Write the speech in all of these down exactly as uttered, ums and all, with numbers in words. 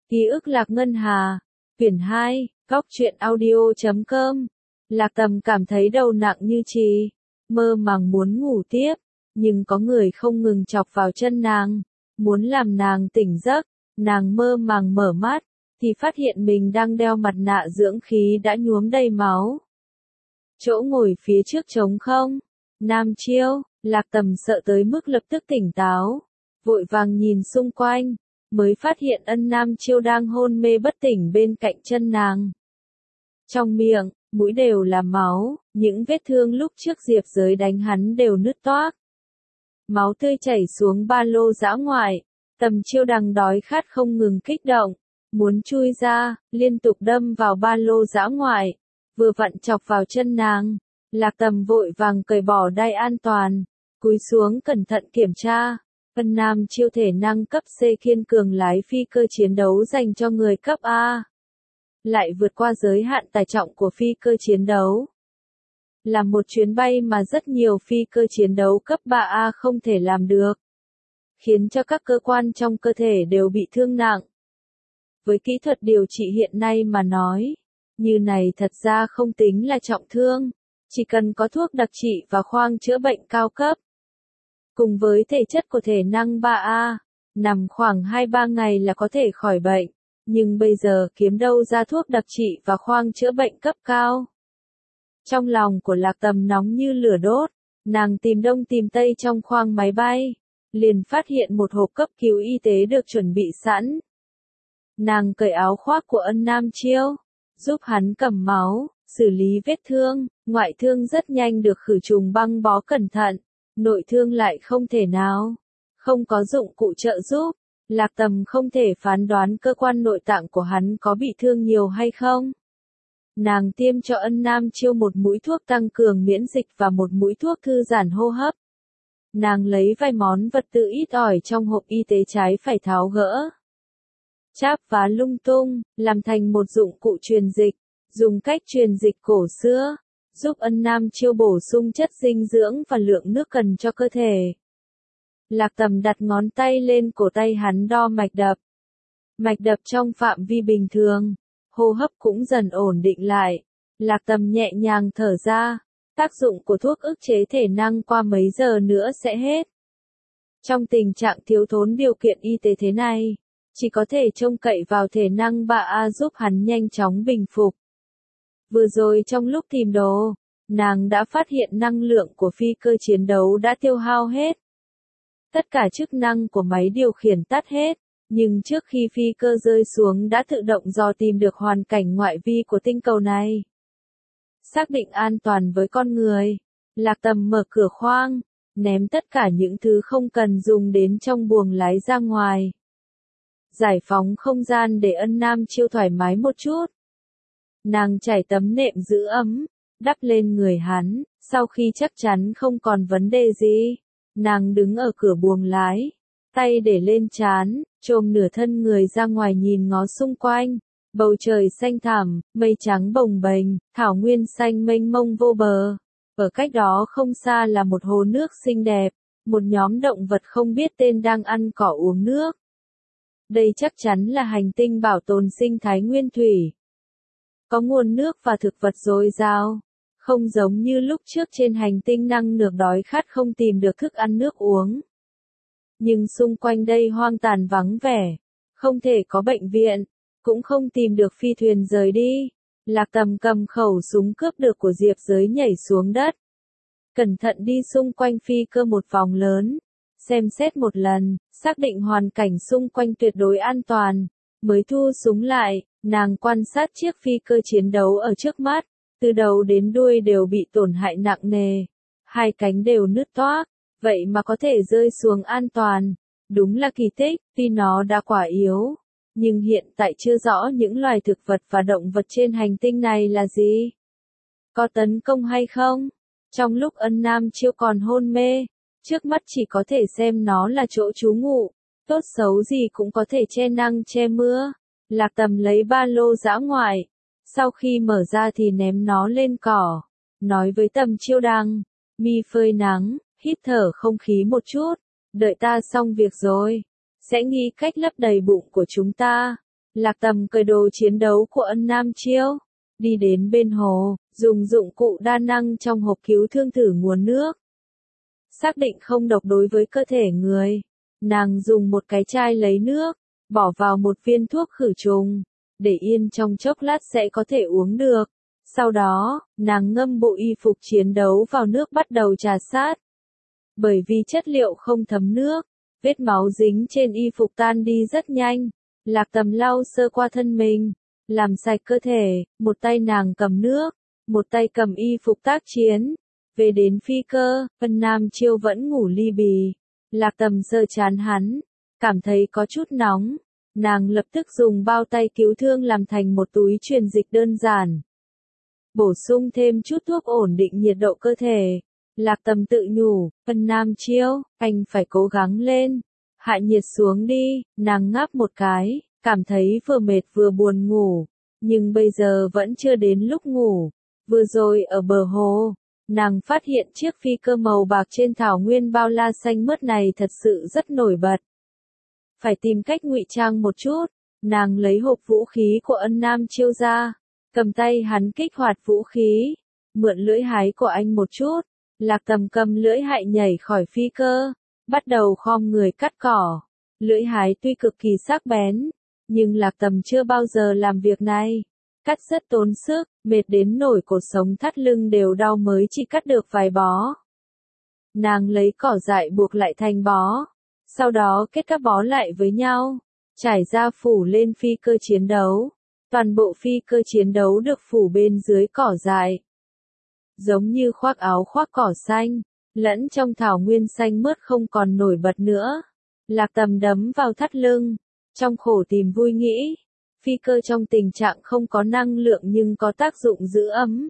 Ký ức Lạc Ngân Hà, quyển hai, góc truyện audio chấm com. Lạc Tầm cảm thấy đầu nặng như chì, mơ màng muốn ngủ tiếp, nhưng có người không ngừng chọc vào chân nàng, muốn làm nàng tỉnh giấc. Nàng mơ màng mở mắt, thì phát hiện mình đang đeo mặt nạ dưỡng khí đã nhuốm đầy máu. Chỗ ngồi phía trước trống không. Nam Chiêu, Lạc Tầm sợ tới mức lập tức tỉnh táo, vội vàng nhìn xung quanh, mới phát hiện ân Nam Chiêu đang hôn mê bất tỉnh bên cạnh chân nàng. Trong miệng, mũi đều là máu, những vết thương lúc trước Diệp Giới đánh hắn đều nứt toác. Máu tươi chảy xuống ba lô dã ngoại, Tầm Chiêu đang đói khát không ngừng kích động, muốn chui ra, liên tục đâm vào ba lô dã ngoại, vừa vặn chọc vào chân nàng. Lạc Tầm vội vàng cởi bỏ đai an toàn, cúi xuống cẩn thận kiểm tra. Ân Nam Chiêu thể năng cấp C kiên cường lái phi cơ chiến đấu dành cho người cấp A. Lại vượt qua giới hạn tải trọng của phi cơ chiến đấu. Là một chuyến bay mà rất nhiều phi cơ chiến đấu cấp ba A không thể làm được. Khiến cho các cơ quan trong cơ thể đều bị thương nặng. Với kỹ thuật điều trị hiện nay mà nói, như này thật ra không tính là trọng thương. Chỉ cần có thuốc đặc trị và khoang chữa bệnh cao cấp. Cùng với thể chất của thể năng ba A, nằm khoảng hai ba ngày là có thể khỏi bệnh. Nhưng bây giờ kiếm đâu ra thuốc đặc trị và khoang chữa bệnh cấp cao. Trong lòng của Lạc Tầm nóng như lửa đốt, nàng tìm đông tìm tây trong khoang máy bay, liền phát hiện một hộp cấp cứu y tế được chuẩn bị sẵn. Nàng cởi áo khoác của ân Nam Chiêu, giúp hắn cầm máu, xử lý vết thương, ngoại thương rất nhanh được khử trùng băng bó cẩn thận, nội thương lại không thể nào, không có dụng cụ trợ giúp. Lạc Tầm không thể phán đoán cơ quan nội tạng của hắn có bị thương nhiều hay không. Nàng tiêm cho ân Nam Chiêu một mũi thuốc tăng cường miễn dịch và một mũi thuốc thư giãn hô hấp. Nàng lấy vài món vật tư ít ỏi trong hộp y tế trái phải tháo gỡ, cháp vá lung tung, làm thành một dụng cụ truyền dịch, dùng cách truyền dịch cổ xưa, giúp ân Nam Chiêu bổ sung chất dinh dưỡng và lượng nước cần cho cơ thể. Lạc Tầm đặt ngón tay lên cổ tay hắn đo mạch đập. Mạch đập trong phạm vi bình thường, hô hấp cũng dần ổn định lại. Lạc Tầm nhẹ nhàng thở ra, tác dụng của thuốc ức chế thể năng qua mấy giờ nữa sẽ hết. Trong tình trạng thiếu thốn điều kiện y tế thế này, chỉ có thể trông cậy vào thể năng ba A giúp hắn nhanh chóng bình phục. Vừa rồi trong lúc tìm đồ, nàng đã phát hiện năng lượng của phi cơ chiến đấu đã tiêu hao hết. Tất cả chức năng của máy điều khiển tắt hết, nhưng trước khi phi cơ rơi xuống đã tự động dò tìm được hoàn cảnh ngoại vi của tinh cầu này. Xác định an toàn với con người, Lạc Tầm mở cửa khoang, ném tất cả những thứ không cần dùng đến trong buồng lái ra ngoài. Giải phóng không gian để ân Nam Chiêu thoải mái một chút. Nàng trải tấm nệm giữ ấm, đắp lên người hắn, sau khi chắc chắn không còn vấn đề gì. Nàng đứng ở cửa buồng lái, tay để lên trán, chồm nửa thân người ra ngoài nhìn ngó xung quanh. Bầu trời xanh thẳm, mây trắng bồng bềnh, thảo nguyên xanh mênh mông vô bờ. Ở cách đó không xa là một hồ nước xinh đẹp, một nhóm động vật không biết tên đang ăn cỏ uống nước. Đây chắc chắn là hành tinh bảo tồn sinh thái nguyên thủy. Có nguồn nước và thực vật dồi dào. Không giống như lúc trước trên hành tinh năng nược đói khát không tìm được thức ăn nước uống. Nhưng xung quanh đây hoang tàn vắng vẻ, không thể có bệnh viện, cũng không tìm được phi thuyền rời đi. Lạc Tầm cầm khẩu súng cướp được của Diệp Giới nhảy xuống đất. Cẩn thận đi xung quanh phi cơ một vòng lớn, xem xét một lần, xác định hoàn cảnh xung quanh tuyệt đối an toàn, mới thu súng lại. Nàng quan sát chiếc phi cơ chiến đấu ở trước mắt. Từ đầu đến đuôi đều bị tổn hại nặng nề, hai cánh đều nứt toác, vậy mà có thể rơi xuống an toàn, đúng là kỳ tích. Tuy nó đã quá yếu, nhưng hiện tại chưa rõ những loài thực vật và động vật trên hành tinh này là gì, có tấn công hay không. Trong lúc ân Nam Chiêu còn hôn mê, trước mắt chỉ có thể xem nó là chỗ trú ngụ, tốt xấu gì cũng có thể che nắng che mưa. Lạc Tầm lấy ba lô dã ngoại, sau khi mở ra thì ném nó lên cỏ, nói với Tầm Chiêu Đăng, mi phơi nắng, hít thở không khí một chút, đợi ta xong việc rồi, sẽ nghĩ cách lấp đầy bụng của chúng ta. Lạc Tầm cởi đồ chiến đấu của Ân Nam Chiêu, đi đến bên hồ, dùng dụng cụ đa năng trong hộp cứu thương thử nguồn nước. Xác định không độc đối với cơ thể người, nàng dùng một cái chai lấy nước, bỏ vào một viên thuốc khử trùng, để yên trong chốc lát sẽ có thể uống được. Sau đó, nàng ngâm bộ y phục chiến đấu vào nước bắt đầu trà sát. Bởi vì chất liệu không thấm nước, vết máu dính trên y phục tan đi rất nhanh. Lạc Tầm lau sơ qua thân mình, làm sạch cơ thể, một tay nàng cầm nước, một tay cầm y phục tác chiến. Về đến phi cơ, Ân Nam Chiêu vẫn ngủ li bì. Lạc Tầm sờ chán hắn, cảm thấy có chút nóng. Nàng lập tức dùng bao tay cứu thương làm thành một túi truyền dịch đơn giản. Bổ sung thêm chút thuốc ổn định nhiệt độ cơ thể. Lạc Tầm tự nhủ, Ân Nam Chiêu, anh phải cố gắng lên. Hạ nhiệt xuống đi, nàng ngáp một cái, cảm thấy vừa mệt vừa buồn ngủ. Nhưng bây giờ vẫn chưa đến lúc ngủ. Vừa rồi ở bờ hồ, nàng phát hiện chiếc phi cơ màu bạc trên thảo nguyên bao la xanh mướt này thật sự rất nổi bật. Phải tìm cách ngụy trang một chút, nàng lấy hộp vũ khí của Ân Nam Chiêu ra, cầm tay hắn kích hoạt vũ khí, mượn lưỡi hái của anh một chút. Lạc Tầm cầm lưỡi hại nhảy khỏi phi cơ, bắt đầu khom người cắt cỏ. Lưỡi hái tuy cực kỳ sắc bén, nhưng Lạc Tầm chưa bao giờ làm việc này. Cắt rất tốn sức, mệt đến nổi cột sống thắt lưng đều đau mới chỉ cắt được vài bó. Nàng lấy cỏ dại buộc lại thành bó, sau đó kết các bó lại với nhau, trải ra phủ lên phi cơ chiến đấu. Toàn bộ phi cơ chiến đấu được phủ bên dưới cỏ dại, giống như khoác áo khoác cỏ xanh, lẫn trong thảo nguyên xanh mướt không còn nổi bật nữa. Lạc Tầm đấm vào thắt lưng, trong khổ tìm vui nghĩ, phi cơ trong tình trạng không có năng lượng nhưng có tác dụng giữ ấm.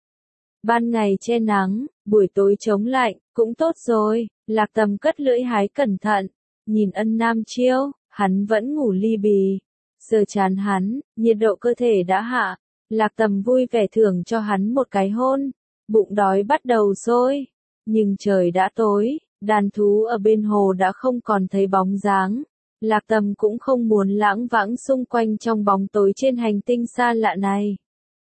Ban ngày che nắng, buổi tối chống lạnh, cũng tốt rồi. Lạc Tầm cất lưỡi hái cẩn thận, nhìn Ân Nam Chiêu, hắn vẫn ngủ li bì. Sờ chán hắn, nhiệt độ cơ thể đã hạ. Lạc Tầm vui vẻ thưởng cho hắn một cái hôn. Bụng đói bắt đầu sôi, nhưng trời đã tối, đàn thú ở bên hồ đã không còn thấy bóng dáng. Lạc Tầm cũng không muốn lãng vãng xung quanh trong bóng tối trên hành tinh xa lạ này.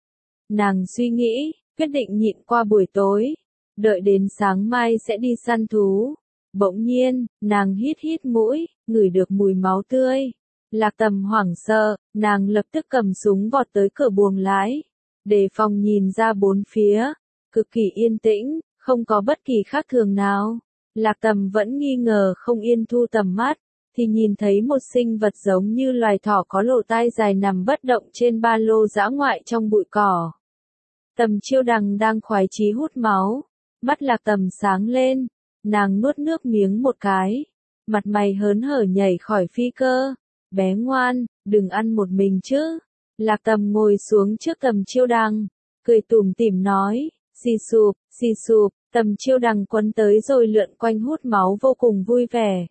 Nàng suy nghĩ, quyết định nhịn qua buổi tối, đợi đến sáng mai sẽ đi săn thú. Bỗng nhiên, nàng hít hít mũi, ngửi được mùi máu tươi. Lạc Tầm hoảng sợ, nàng lập tức cầm súng vọt tới cửa buồng lái, đề phòng nhìn ra bốn phía. Cực kỳ yên tĩnh, không có bất kỳ khác thường nào. Lạc Tầm vẫn nghi ngờ không yên thu tầm mắt, thì nhìn thấy một sinh vật giống như loài thỏ có lỗ tai dài nằm bất động trên ba lô dã ngoại trong bụi cỏ. Tầm Chiêu Đằng đang khoái chí hút máu, mắt Lạc Tầm sáng lên, nàng nuốt nước miếng một cái, mặt mày hớn hở nhảy khỏi phi cơ. Bé ngoan, đừng ăn một mình chứ. Lạc Tầm ngồi xuống trước Tầm Chiêu Đằng, cười tủm tỉm nói. Xì sụp, xì sụp, Tầm Chiêu Đằng quấn tới rồi lượn quanh hút máu vô cùng vui vẻ.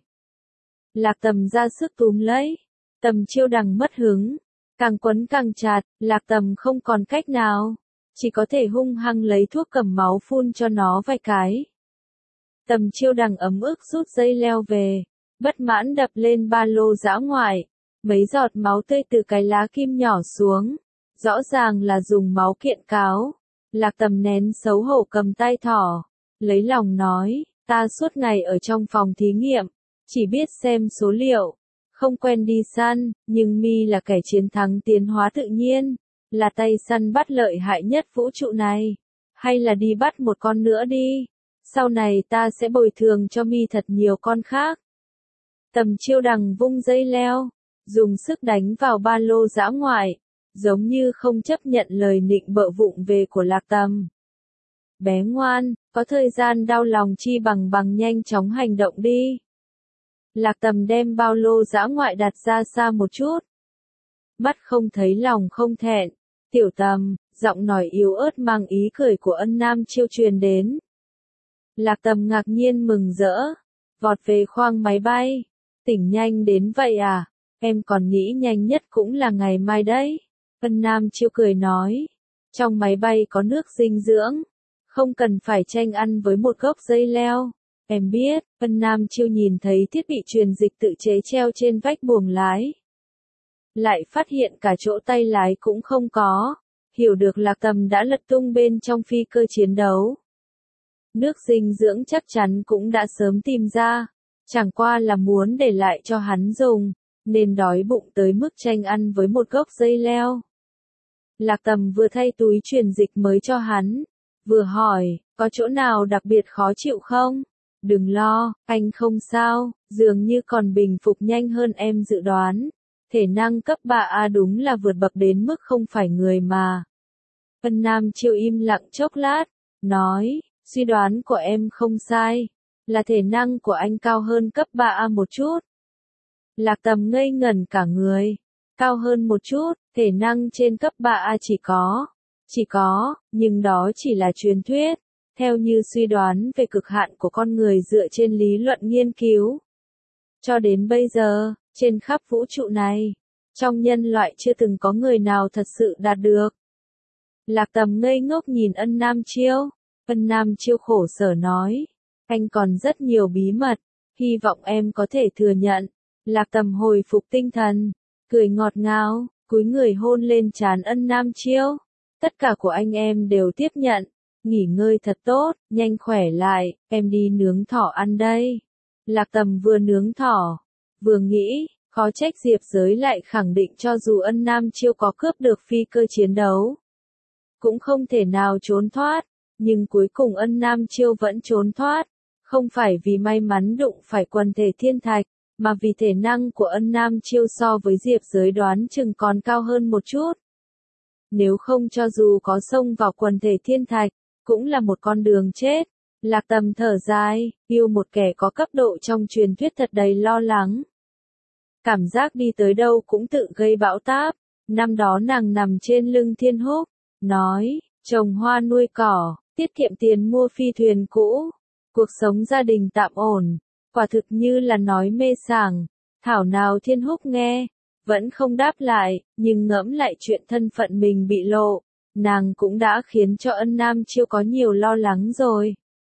Lạc Tầm ra sức túm lấy, Tầm Chiêu Đằng mất hứng, càng quấn càng chặt. Lạc Tầm không còn cách nào, chỉ có thể hung hăng lấy thuốc cầm máu phun cho nó vài cái. Tầm Chiêu Đằng ấm ức rút dây leo về, bất mãn đập lên ba lô dã ngoại, mấy giọt máu tươi từ cái lá kim nhỏ xuống, rõ ràng là dùng máu kiện cáo. Lạc Tầm nén xấu hổ cầm tay thỏ, lấy lòng nói, ta suốt ngày ở trong phòng thí nghiệm, chỉ biết xem số liệu, không quen đi săn, nhưng mi là kẻ chiến thắng tiến hóa tự nhiên, là tay săn bắt lợi hại nhất vũ trụ này, hay là đi bắt một con nữa đi, sau này ta sẽ bồi thường cho mi thật nhiều con khác. Tầm Chiêu Đằng vung dây leo, dùng sức đánh vào ba lô dã ngoại, giống như không chấp nhận lời nịnh bợ vụng về của Lạc Tầm. Bé ngoan, có thời gian đau lòng chi bằng bằng nhanh chóng hành động đi. Lạc Tầm đem bao lô dã ngoại đặt ra xa một chút. Mắt không thấy lòng không thẹn. Tiểu Tầm, giọng nói yếu ớt mang ý cười của Ân Nam Chiêu truyền đến. Lạc Tầm ngạc nhiên mừng rỡ, vọt về khoang máy bay. Tỉnh nhanh đến vậy à, em còn nghĩ nhanh nhất cũng là ngày mai đấy. Ân Nam Chiêu cười nói, trong máy bay có nước dinh dưỡng, không cần phải tranh ăn với một gốc dây leo. Em biết. Ân Nam Chiêu nhìn thấy thiết bị truyền dịch tự chế treo trên vách buồng lái. lại phát hiện cả chỗ tay lái cũng không có, hiểu được Lạc Tầm đã lật tung bên trong phi cơ chiến đấu. Nước dinh dưỡng chắc chắn cũng đã sớm tìm ra, chẳng qua là muốn để lại cho hắn dùng, nên đói bụng tới mức tranh ăn với một gốc dây leo. Lạc Tầm vừa thay túi truyền dịch mới cho hắn, vừa hỏi, có chỗ nào đặc biệt khó chịu không? Đừng lo, anh không sao, dường như còn bình phục nhanh hơn em dự đoán. Thể năng cấp ba A đúng là vượt bậc đến mức không phải người mà. Vân Nam Chiêu im lặng chốc lát, nói, suy đoán của em không sai, là thể năng của anh cao hơn cấp ba A một chút. Lạc Tầm ngây ngẩn cả người, cao hơn một chút, thể năng trên cấp ba A chỉ có, chỉ có, nhưng đó chỉ là truyền thuyết, theo như suy đoán về cực hạn của con người dựa trên lý luận nghiên cứu. Cho đến bây giờ, trên khắp vũ trụ này, trong nhân loại chưa từng có người nào thật sự đạt được. Lạc Tầm ngây ngốc nhìn Ân Nam Chiêu, Ân Nam Chiêu khổ sở nói, anh còn rất nhiều bí mật, hy vọng em có thể thừa nhận. Lạc Tầm hồi phục tinh thần, cười ngọt ngào, cúi người hôn lên trán Ân Nam Chiêu. Tất cả của anh em đều tiếp nhận, nghỉ ngơi thật tốt, nhanh khỏe lại, em đi nướng thỏ ăn đây. Lạc Tầm vừa nướng thỏ, vừa nghĩ, khó trách Diệp Giới lại khẳng định cho dù Ân Nam Chiêu có cướp được phi cơ chiến đấu, cũng không thể nào trốn thoát, nhưng cuối cùng Ân Nam Chiêu vẫn trốn thoát, không phải vì may mắn đụng phải quần thể thiên thạch, mà vì thể năng của Ân Nam Chiêu so với Diệp Giới đoán chừng còn cao hơn một chút. Nếu không cho dù có xông vào quần thể thiên thạch, cũng là một con đường chết. Lạc Tầm thở dài, yêu một kẻ có cấp độ trong truyền thuyết thật đầy lo lắng. Cảm giác đi tới đâu cũng tự gây bão táp. Năm đó nàng nằm trên lưng Thiên Húc, nói, trồng hoa nuôi cỏ, tiết kiệm tiền mua phi thuyền cũ, cuộc sống gia đình tạm ổn, quả thực như là nói mê sảng. Thảo nào Thiên Húc nghe, vẫn không đáp lại, nhưng ngẫm lại chuyện thân phận mình bị lộ, nàng cũng đã khiến cho Ân Nam Chiêu có nhiều lo lắng rồi.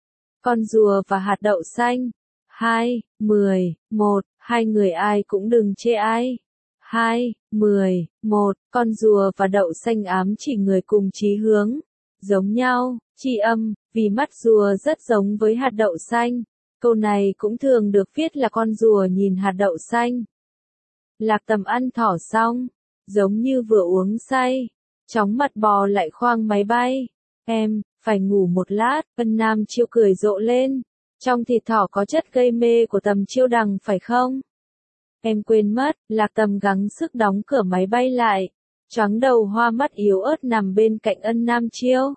Con rùa và hạt đậu xanh. Hai, mười, một, hai người ai cũng đừng chê ai. Hai, mười, một, con rùa và đậu xanh ám chỉ người cùng chí hướng. Giống nhau, tri âm, vì mắt rùa rất giống với hạt đậu xanh. Câu này cũng thường được viết là con rùa nhìn hạt đậu xanh. Lạc Tầm ăn thỏ xong, giống như vừa uống say, chóng mặt bò lại khoang máy bay. Em, phải ngủ một lát, Ân Nam Chiêu cười rộ lên. Trong thịt thỏ có chất gây mê của Tầm Chiêu Đằng phải không? Em quên mất, Lạc Tầm gắng sức đóng cửa máy bay lại. Choáng đầu hoa mắt yếu ớt nằm bên cạnh Ân Nam Chiêu.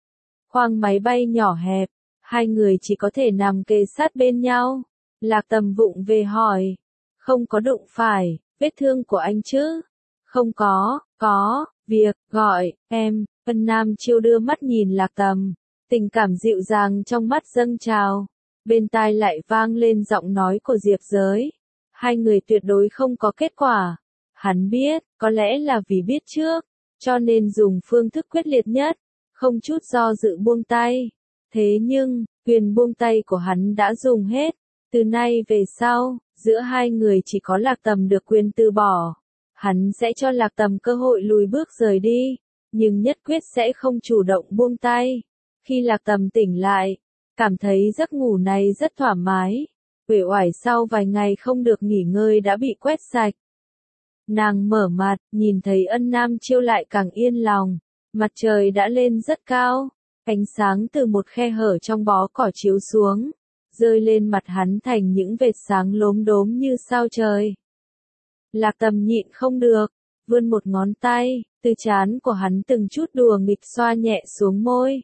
Khoang máy bay nhỏ hẹp, hai người chỉ có thể nằm kề sát bên nhau. Lạc Tầm vụng về hỏi, không có đụng phải, vết thương của anh chứ? Không có, có, việc, gọi, em. Ân Nam Chiêu đưa mắt nhìn Lạc Tầm, tình cảm dịu dàng trong mắt dâng trào, bên tai lại vang lên giọng nói của Diệp Giới. Hai người tuyệt đối không có kết quả. Hắn biết, có lẽ là vì biết trước, cho nên dùng phương thức quyết liệt nhất, không chút do dự buông tay. Thế nhưng, quyền buông tay của hắn đã dùng hết, từ nay về sau, giữa hai người chỉ có Lạc Tầm được quyền từ bỏ. Hắn sẽ cho Lạc Tầm cơ hội lùi bước rời đi, nhưng nhất quyết sẽ không chủ động buông tay. Khi Lạc Tầm tỉnh lại, cảm thấy giấc ngủ này rất thoải mái, uể oải sau vài ngày không được nghỉ ngơi đã bị quét sạch. Nàng mở mặt, nhìn thấy Ân Nam Chiêu lại càng yên lòng, mặt trời đã lên rất cao, ánh sáng từ một khe hở trong bó cỏ chiếu xuống, rơi lên mặt hắn thành những vệt sáng lốm đốm như sao trời. Lạc Tầm nhịn không được, vươn một ngón tay, từ trán của hắn từng chút đùa nghịch xoa nhẹ xuống môi.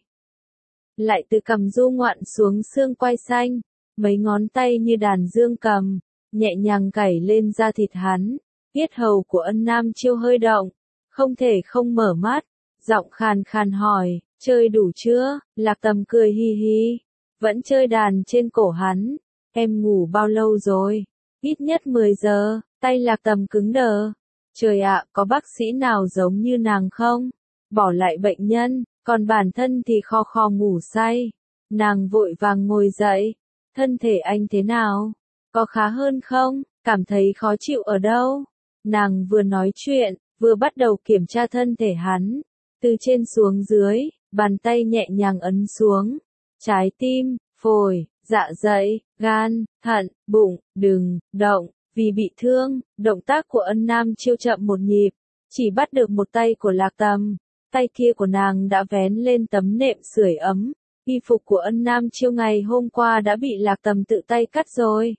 Lại từ cằm du ngoạn xuống xương quai xanh, mấy ngón tay như đàn dương cầm, nhẹ nhàng cày lên da thịt hắn. Yết hầu của Ân Nam Chiêu hơi động, không thể không mở mắt, giọng khàn khàn hỏi, chơi đủ chưa? Lạc Tầm cười hi hi, vẫn chơi đàn trên cổ hắn. Em ngủ bao lâu rồi? Ít nhất mười giờ, tay Lạc Tầm cứng đờ. Trời ạ, có bác sĩ nào giống như nàng không? Bỏ lại bệnh nhân, còn bản thân thì kho kho ngủ say. Nàng vội vàng ngồi dậy. Thân thể anh thế nào? Có khá hơn không? Cảm thấy khó chịu ở đâu? Nàng vừa nói chuyện, vừa bắt đầu kiểm tra thân thể hắn. Từ trên xuống dưới, bàn tay nhẹ nhàng ấn xuống. Trái tim, phổi, dạ dày, gan, thận, bụng, đừng, động, vì bị thương, động tác của Ân Nam Chiêu chậm một nhịp, chỉ bắt được một tay của Lạc Tầm, tay kia của nàng đã vén lên tấm nệm sưởi ấm, y phục của Ân Nam Chiêu ngày hôm qua đã bị Lạc Tầm tự tay cắt rồi.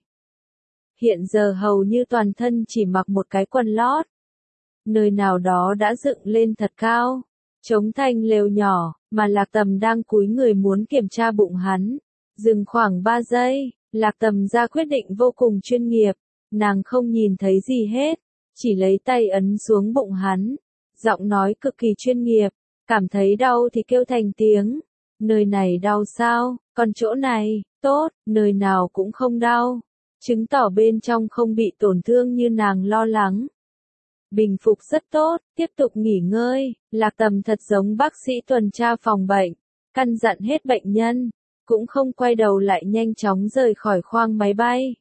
Hiện giờ hầu như toàn thân chỉ mặc một cái quần lót. Nơi nào đó đã dựng lên thật cao, chống thành lều nhỏ, mà Lạc Tầm đang cúi người muốn kiểm tra bụng hắn. Dừng khoảng ba giây, Lạc Tầm ra quyết định vô cùng chuyên nghiệp, nàng không nhìn thấy gì hết, chỉ lấy tay ấn xuống bụng hắn. Giọng nói cực kỳ chuyên nghiệp, cảm thấy đau thì kêu thành tiếng. Nơi này đau sao, còn chỗ này, tốt, nơi nào cũng không đau. Chứng tỏ bên trong không bị tổn thương như nàng lo lắng. Bình phục rất tốt, tiếp tục nghỉ ngơi, Lạc Tầm thật giống bác sĩ tuần tra phòng bệnh, căn dặn hết bệnh nhân, cũng không quay đầu lại nhanh chóng rời khỏi khoang máy bay.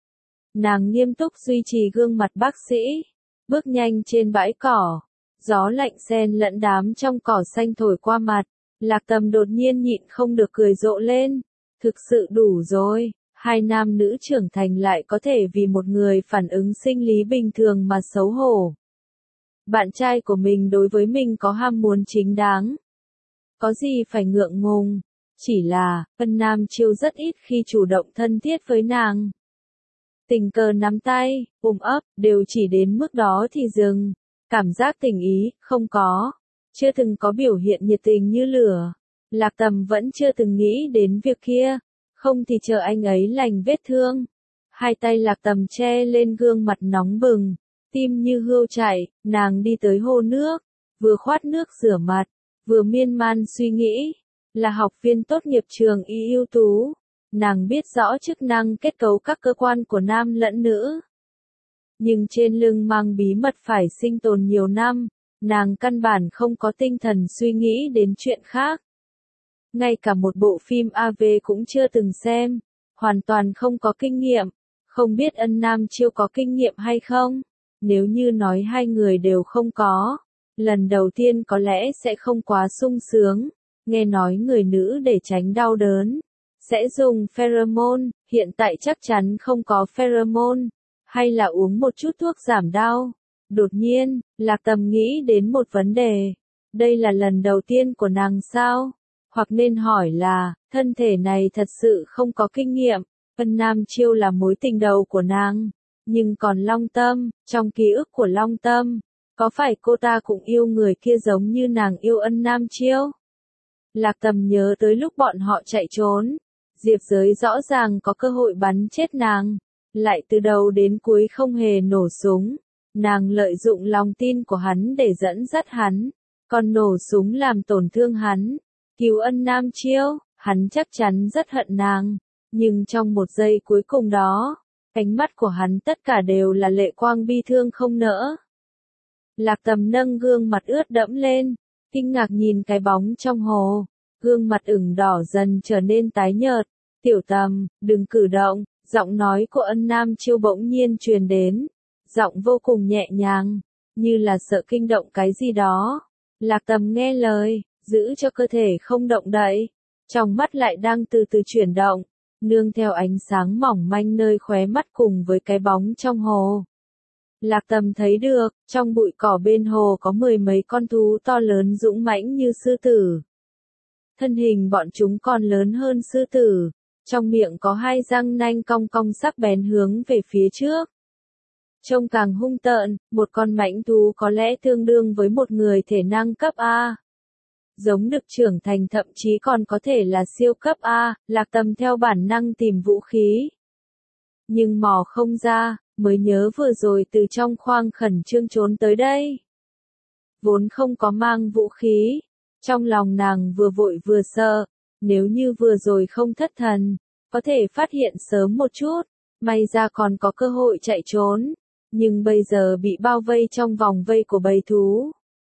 Nàng nghiêm túc duy trì gương mặt bác sĩ, bước nhanh trên bãi cỏ, gió lạnh xen lẫn đám trong cỏ xanh thổi qua mặt, Lạc Tầm đột nhiên nhịn không được cười rộ lên, thực sự đủ rồi. Hai nam nữ trưởng thành lại có thể vì một người phản ứng sinh lý bình thường mà xấu hổ. Bạn trai của mình đối với mình có ham muốn chính đáng. Có gì phải ngượng ngùng, chỉ là, Ân Nam Chiêu rất ít khi chủ động thân thiết với nàng. Tình cờ nắm tay, ôm ấp, đều chỉ đến mức đó thì dừng. Cảm giác tình ý, không có. Chưa từng có biểu hiện nhiệt tình như lửa. Lạc Tầm vẫn chưa từng nghĩ đến việc kia. Không thì chờ anh ấy lành vết thương. Hai tay Lạc Tầm che lên gương mặt nóng bừng, tim như hươu chạy, nàng đi tới hồ nước, vừa khoát nước rửa mặt, vừa miên man suy nghĩ. Là học viên tốt nghiệp trường y ưu tú, nàng biết rõ chức năng kết cấu các cơ quan của nam lẫn nữ. Nhưng trên lưng mang bí mật phải sinh tồn nhiều năm, nàng căn bản không có tinh thần suy nghĩ đến chuyện khác. Ngay cả một bộ phim a vê cũng chưa từng xem, hoàn toàn không có kinh nghiệm, không biết Ân Nam Chiêu có kinh nghiệm hay không. Nếu như nói hai người đều không có, lần đầu tiên có lẽ sẽ không quá sung sướng. Nghe nói người nữ để tránh đau đớn, sẽ dùng pheromone, hiện tại chắc chắn không có pheromone, hay là uống một chút thuốc giảm đau. Đột nhiên, Lạc Tầm nghĩ đến một vấn đề, đây là lần đầu tiên của nàng sao? Hoặc nên hỏi là, thân thể này thật sự không có kinh nghiệm, Ân Nam Chiêu là mối tình đầu của nàng, nhưng còn Long Tâm, trong ký ức của Long Tâm, có phải cô ta cũng yêu người kia giống như nàng yêu Ân Nam Chiêu? Lạc Tầm nhớ tới lúc bọn họ chạy trốn, Diệp Giới rõ ràng có cơ hội bắn chết nàng, lại từ đầu đến cuối không hề nổ súng, nàng lợi dụng lòng tin của hắn để dẫn dắt hắn, còn nổ súng làm tổn thương hắn. Cứu Ân Nam Chiêu, hắn chắc chắn rất hận nàng, nhưng trong một giây cuối cùng đó, ánh mắt của hắn tất cả đều là lệ quang bi thương không nỡ. Lạc Tầm nâng gương mặt ướt đẫm lên, kinh ngạc nhìn cái bóng trong hồ, gương mặt ửng đỏ dần trở nên tái nhợt. Tiểu Tầm, đừng cử động, giọng nói của Ân Nam Chiêu bỗng nhiên truyền đến, giọng vô cùng nhẹ nhàng, như là sợ kinh động cái gì đó. Lạc Tầm nghe lời, giữ cho cơ thể không động đậy, trong mắt lại đang từ từ chuyển động, nương theo ánh sáng mỏng manh nơi khóe mắt cùng với cái bóng trong hồ. Lạc Tầm thấy được, trong bụi cỏ bên hồ có mười mấy con thú to lớn dũng mãnh như sư tử. Thân hình bọn chúng còn lớn hơn sư tử, trong miệng có hai răng nanh cong cong sắc bén hướng về phía trước. Trông càng hung tợn, một con mãnh thú có lẽ tương đương với một người thể năng cấp A. Giống được trưởng thành thậm chí còn có thể là siêu cấp A, Lạc Tầm theo bản năng tìm vũ khí. Nhưng mò không ra, mới nhớ vừa rồi từ trong khoang khẩn trương trốn tới đây. Vốn không có mang vũ khí, trong lòng nàng vừa vội vừa sợ, nếu như vừa rồi không thất thần, có thể phát hiện sớm một chút, may ra còn có cơ hội chạy trốn, nhưng bây giờ bị bao vây trong vòng vây của bầy thú.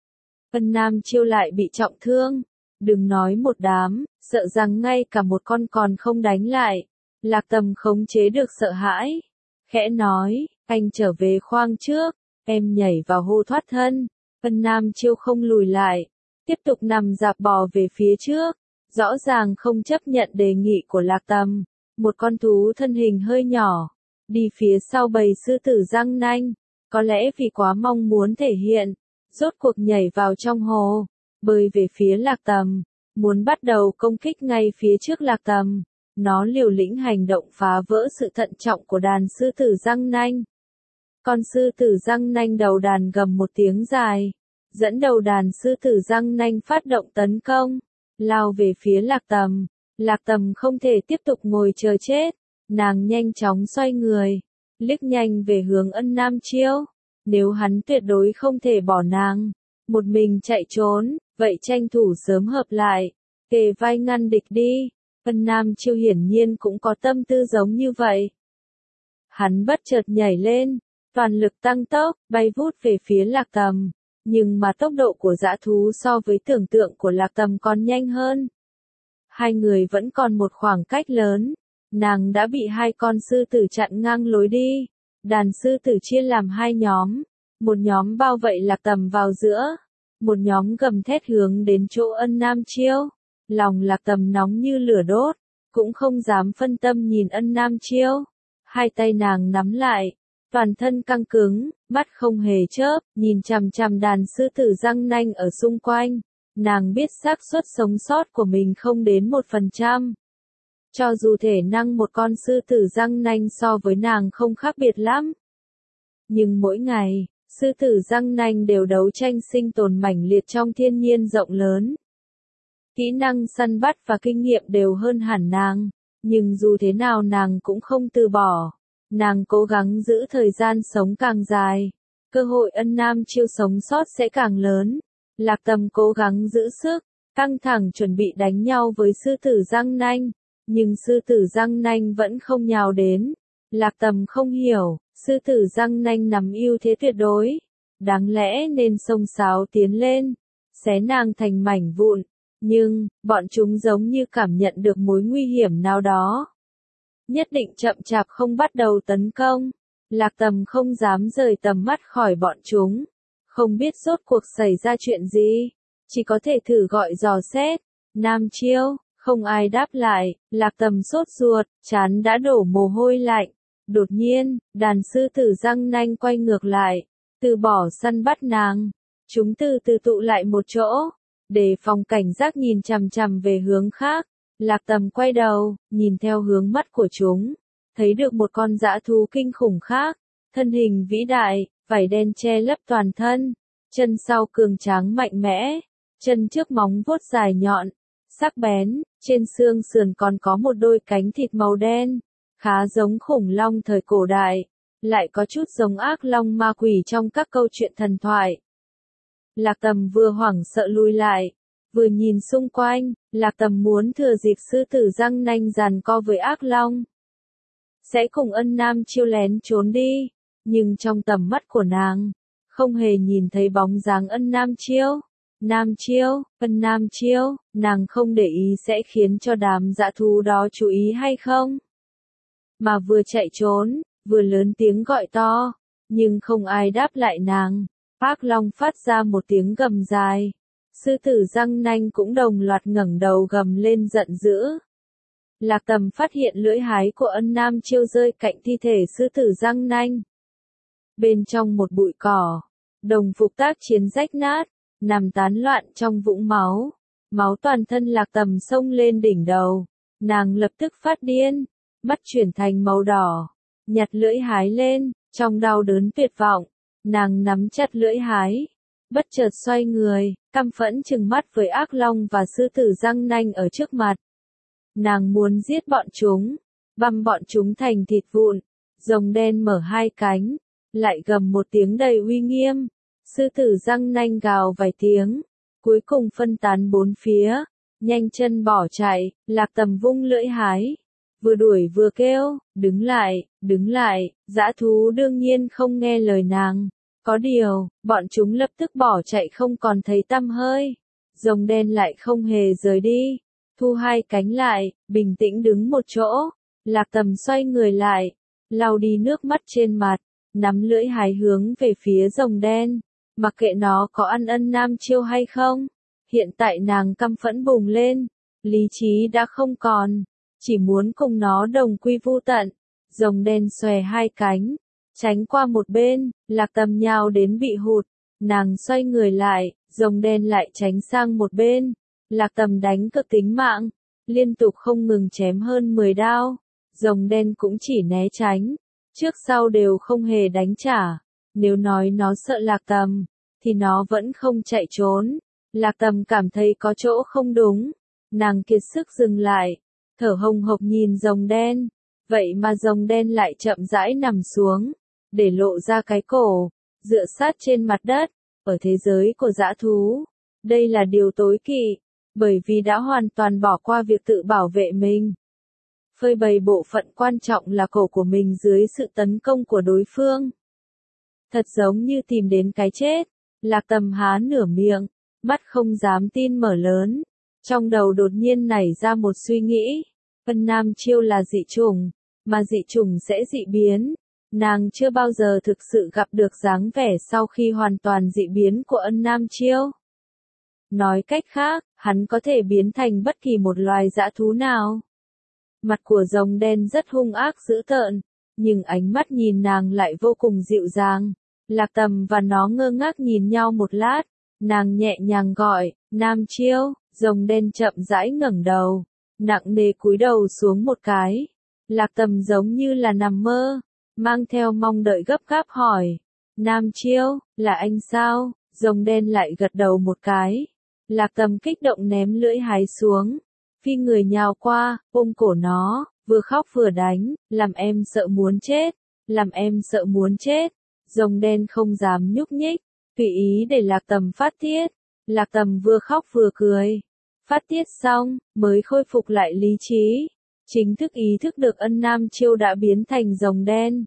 Ân Nam Chiêu lại bị trọng thương, đừng nói một đám, sợ rằng ngay cả một con còn không đánh lại. Lạc Tầm khống chế được sợ hãi, khẽ nói, anh trở về khoang trước, em nhảy vào hô thoát thân. Ân Nam Chiêu không lùi lại, tiếp tục nằm dạp bò về phía trước, rõ ràng không chấp nhận đề nghị của Lạc Tầm. Một con thú thân hình hơi nhỏ, đi phía sau bầy sư tử răng nanh, có lẽ vì quá mong muốn thể hiện, rốt cuộc nhảy vào trong hồ, bơi về phía Lạc Tầm, muốn bắt đầu công kích ngay phía trước Lạc Tầm. Nó liều lĩnh hành động phá vỡ sự thận trọng của đàn sư tử răng nanh. Con sư tử răng nanh đầu đàn gầm một tiếng dài, dẫn đầu đàn sư tử răng nanh phát động tấn công, lao về phía Lạc Tầm. Lạc Tầm không thể tiếp tục ngồi chờ chết, nàng nhanh chóng xoay người, liếc nhanh về hướng Ân Nam Chiêu. Nếu hắn tuyệt đối không thể bỏ nàng một mình chạy trốn, vậy tranh thủ sớm hợp lại, kề vai ngăn địch đi. Ân Nam Chiêu hiển nhiên cũng có tâm tư giống như vậy. Hắn bất chợt nhảy lên, toàn lực tăng tốc, bay vút về phía Lạc Tầm, nhưng mà tốc độ của dã thú so với tưởng tượng của Lạc Tầm còn nhanh hơn. Hai người vẫn còn một khoảng cách lớn, nàng đã bị hai con sư tử chặn ngang lối đi. Đàn sư tử chia làm hai nhóm, một nhóm bao vây Lạc Tầm vào giữa, một nhóm gầm thét hướng đến chỗ Ân Nam Chiêu. Lòng Lạc Tầm nóng như lửa đốt, cũng không dám phân tâm nhìn Ân Nam Chiêu. Hai tay nàng nắm lại, toàn thân căng cứng, mắt không hề chớp, nhìn chằm chằm đàn sư tử răng nanh ở xung quanh. Nàng biết xác suất sống sót của mình không đến một phần trăm. Cho dù thể năng một con sư tử răng nanh so với nàng không khác biệt lắm. Nhưng mỗi ngày, sư tử răng nanh đều đấu tranh sinh tồn mãnh liệt trong thiên nhiên rộng lớn. Kỹ năng săn bắt và kinh nghiệm đều hơn hẳn nàng, nhưng dù thế nào nàng cũng không từ bỏ. Nàng cố gắng giữ thời gian sống càng dài, cơ hội Ân Nam Chiêu sống sót sẽ càng lớn. Lạc Tầm cố gắng giữ sức, căng thẳng chuẩn bị đánh nhau với sư tử răng nanh, nhưng sư tử răng nanh vẫn không nhào đến. Lạc Tầm không hiểu, sư tử răng nanh nắm ưu thế tuyệt đối, đáng lẽ nên xông xáo tiến lên, xé nàng thành mảnh vụn, nhưng bọn chúng giống như cảm nhận được mối nguy hiểm nào đó, nhất định chậm chạp không bắt đầu tấn công. Lạc Tầm không dám rời tầm mắt khỏi bọn chúng, không biết rốt cuộc xảy ra chuyện gì, chỉ có thể thử gọi dò xét. Nam Chiêu, không ai đáp lại. Lạc Tầm sốt ruột, trán đã đổ mồ hôi lạnh. Đột nhiên, đàn sư tử răng nanh quay ngược lại, từ bỏ săn bắt nàng. Chúng từ từ tụ lại một chỗ, để phòng cảnh giác nhìn chằm chằm về hướng khác. Lạc Tầm quay đầu, nhìn theo hướng mắt của chúng, thấy được một con dã thú kinh khủng khác, thân hình vĩ đại, vảy đen che lấp toàn thân, chân sau cường tráng mạnh mẽ, chân trước móng vuốt dài nhọn, sắc bén, trên xương sườn còn có một đôi cánh thịt màu đen, khá giống khủng long thời cổ đại, lại có chút giống ác long ma quỷ trong các câu chuyện thần thoại. Lạc Tầm vừa hoảng sợ lùi lại, vừa nhìn xung quanh. Lạc Tầm muốn thừa dịp sư tử răng nanh giằng co với ác long, sẽ cùng Ân Nam Chiêu lén trốn đi, nhưng trong tầm mắt của nàng, không hề nhìn thấy bóng dáng Ân Nam Chiêu. Nam Chiêu, Ân Nam Chiêu, nàng không để ý sẽ khiến cho đám dã thú đó chú ý hay không, mà vừa chạy trốn, vừa lớn tiếng gọi to, nhưng không ai đáp lại nàng. Ác long phát ra một tiếng gầm dài, sư tử răng nanh cũng đồng loạt ngẩng đầu gầm lên giận dữ. Lạc Tầm phát hiện lưỡi hái của Ân Nam Chiêu rơi cạnh thi thể sư tử răng nanh. Bên trong một bụi cỏ, đồng phục tác chiến rách nát, nằm tán loạn trong vũng máu. Máu toàn thân Lạc Tầm xông lên đỉnh đầu, nàng lập tức phát điên, mắt chuyển thành màu đỏ, nhặt lưỡi hái lên, trong đau đớn tuyệt vọng, nàng nắm chặt lưỡi hái, bất chợt xoay người, căm phẫn trừng mắt với ác long và sư tử răng nanh ở trước mặt. Nàng muốn giết bọn chúng, băm bọn chúng thành thịt vụn. Rồng đen mở hai cánh, lại gầm một tiếng đầy uy nghiêm. Sư tử răng nanh gào vài tiếng, cuối cùng phân tán bốn phía, nhanh chân bỏ chạy. Lạc Tầm vung lưỡi hái, vừa đuổi vừa kêu, đứng lại, đứng lại. Dã thú đương nhiên không nghe lời nàng, có điều, bọn chúng lập tức bỏ chạy không còn thấy tăm hơi. Rồng đen lại không hề rời đi, thu hai cánh lại, bình tĩnh đứng một chỗ. Lạc Tầm xoay người lại, lau đi nước mắt trên mặt, nắm lưỡi hái hướng về phía rồng đen, mặc kệ nó có ăn ân Nam Chiêu hay không. Hiện tại nàng căm phẫn bùng lên, lý trí đã không còn, chỉ muốn cùng nó đồng quy vu tận. Rồng đen xòe hai cánh, tránh qua một bên, Lạc Tầm nhào đến bị hụt, nàng xoay người lại, rồng đen lại tránh sang một bên. Lạc Tầm đánh cực tính mạng, liên tục không ngừng chém hơn mười đao, rồng đen cũng chỉ né tránh, trước sau đều không hề đánh trả. Nếu nói nó sợ Lạc Tầm, thì nó vẫn không chạy trốn. Lạc Tầm cảm thấy có chỗ không đúng, nàng kiệt sức dừng lại, thở hồng hộc nhìn rồng đen, vậy mà rồng đen lại chậm rãi nằm xuống, để lộ ra cái cổ, dựa sát trên mặt đất. Ở thế giới của dã thú, đây là điều tối kỵ, bởi vì đã hoàn toàn bỏ qua việc tự bảo vệ mình. Phơi bày bộ phận quan trọng là cổ của mình dưới sự tấn công của đối phương. Thật giống như tìm đến cái chết. Lạc Tầm há nửa miệng, mắt không dám tin mở lớn. Trong đầu đột nhiên nảy ra một suy nghĩ. Ân Nam Chiêu là dị chủng, mà dị chủng sẽ dị biến. Nàng chưa bao giờ thực sự gặp được dáng vẻ sau khi hoàn toàn dị biến của Ân Nam Chiêu. Nói cách khác, hắn có thể biến thành bất kỳ một loài dã thú nào. Mặt của rồng đen rất hung ác dữ tợn, nhưng ánh mắt nhìn nàng lại vô cùng dịu dàng. Lạc Tầm và nó ngơ ngác nhìn nhau một lát, nàng nhẹ nhàng gọi, Nam Chiêu, rồng đen chậm rãi ngẩng đầu, nặng nề cúi đầu xuống một cái. Lạc Tầm giống như là nằm mơ, mang theo mong đợi gấp gáp hỏi, Nam Chiêu, là anh sao? Rồng đen lại gật đầu một cái. Lạc Tầm kích động ném lưỡi hái xuống, phi người nhào qua, ôm cổ nó, vừa khóc vừa đánh, làm em sợ muốn chết, làm em sợ muốn chết. Rồng đen không dám nhúc nhích, tùy ý để Lạc Tầm phát tiết. Lạc Tầm vừa khóc vừa cười. Phát tiết xong, mới khôi phục lại lý trí. Chính thức ý thức được Ân Nam Chiêu đã biến thành rồng đen.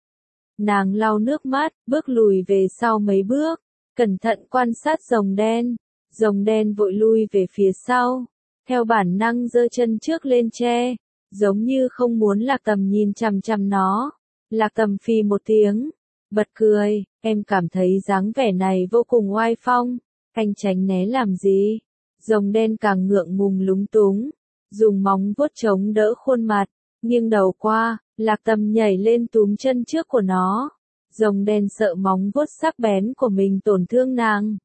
Nàng lau nước mắt, bước lùi về sau mấy bước, cẩn thận quan sát rồng đen. Rồng đen vội lui về phía sau, theo bản năng giơ chân trước lên che, giống như không muốn Lạc Tầm nhìn chằm chằm nó. Lạc Tầm phì một tiếng, bật cười, em cảm thấy dáng vẻ này vô cùng oai phong, anh tránh né làm gì? Rồng đen càng ngượng ngùng lúng túng, dùng móng vuốt chống đỡ khuôn mặt, nghiêng đầu qua, Lạc Tầm nhảy lên túm chân trước của nó. Rồng đen sợ móng vuốt sắc bén của mình tổn thương nàng,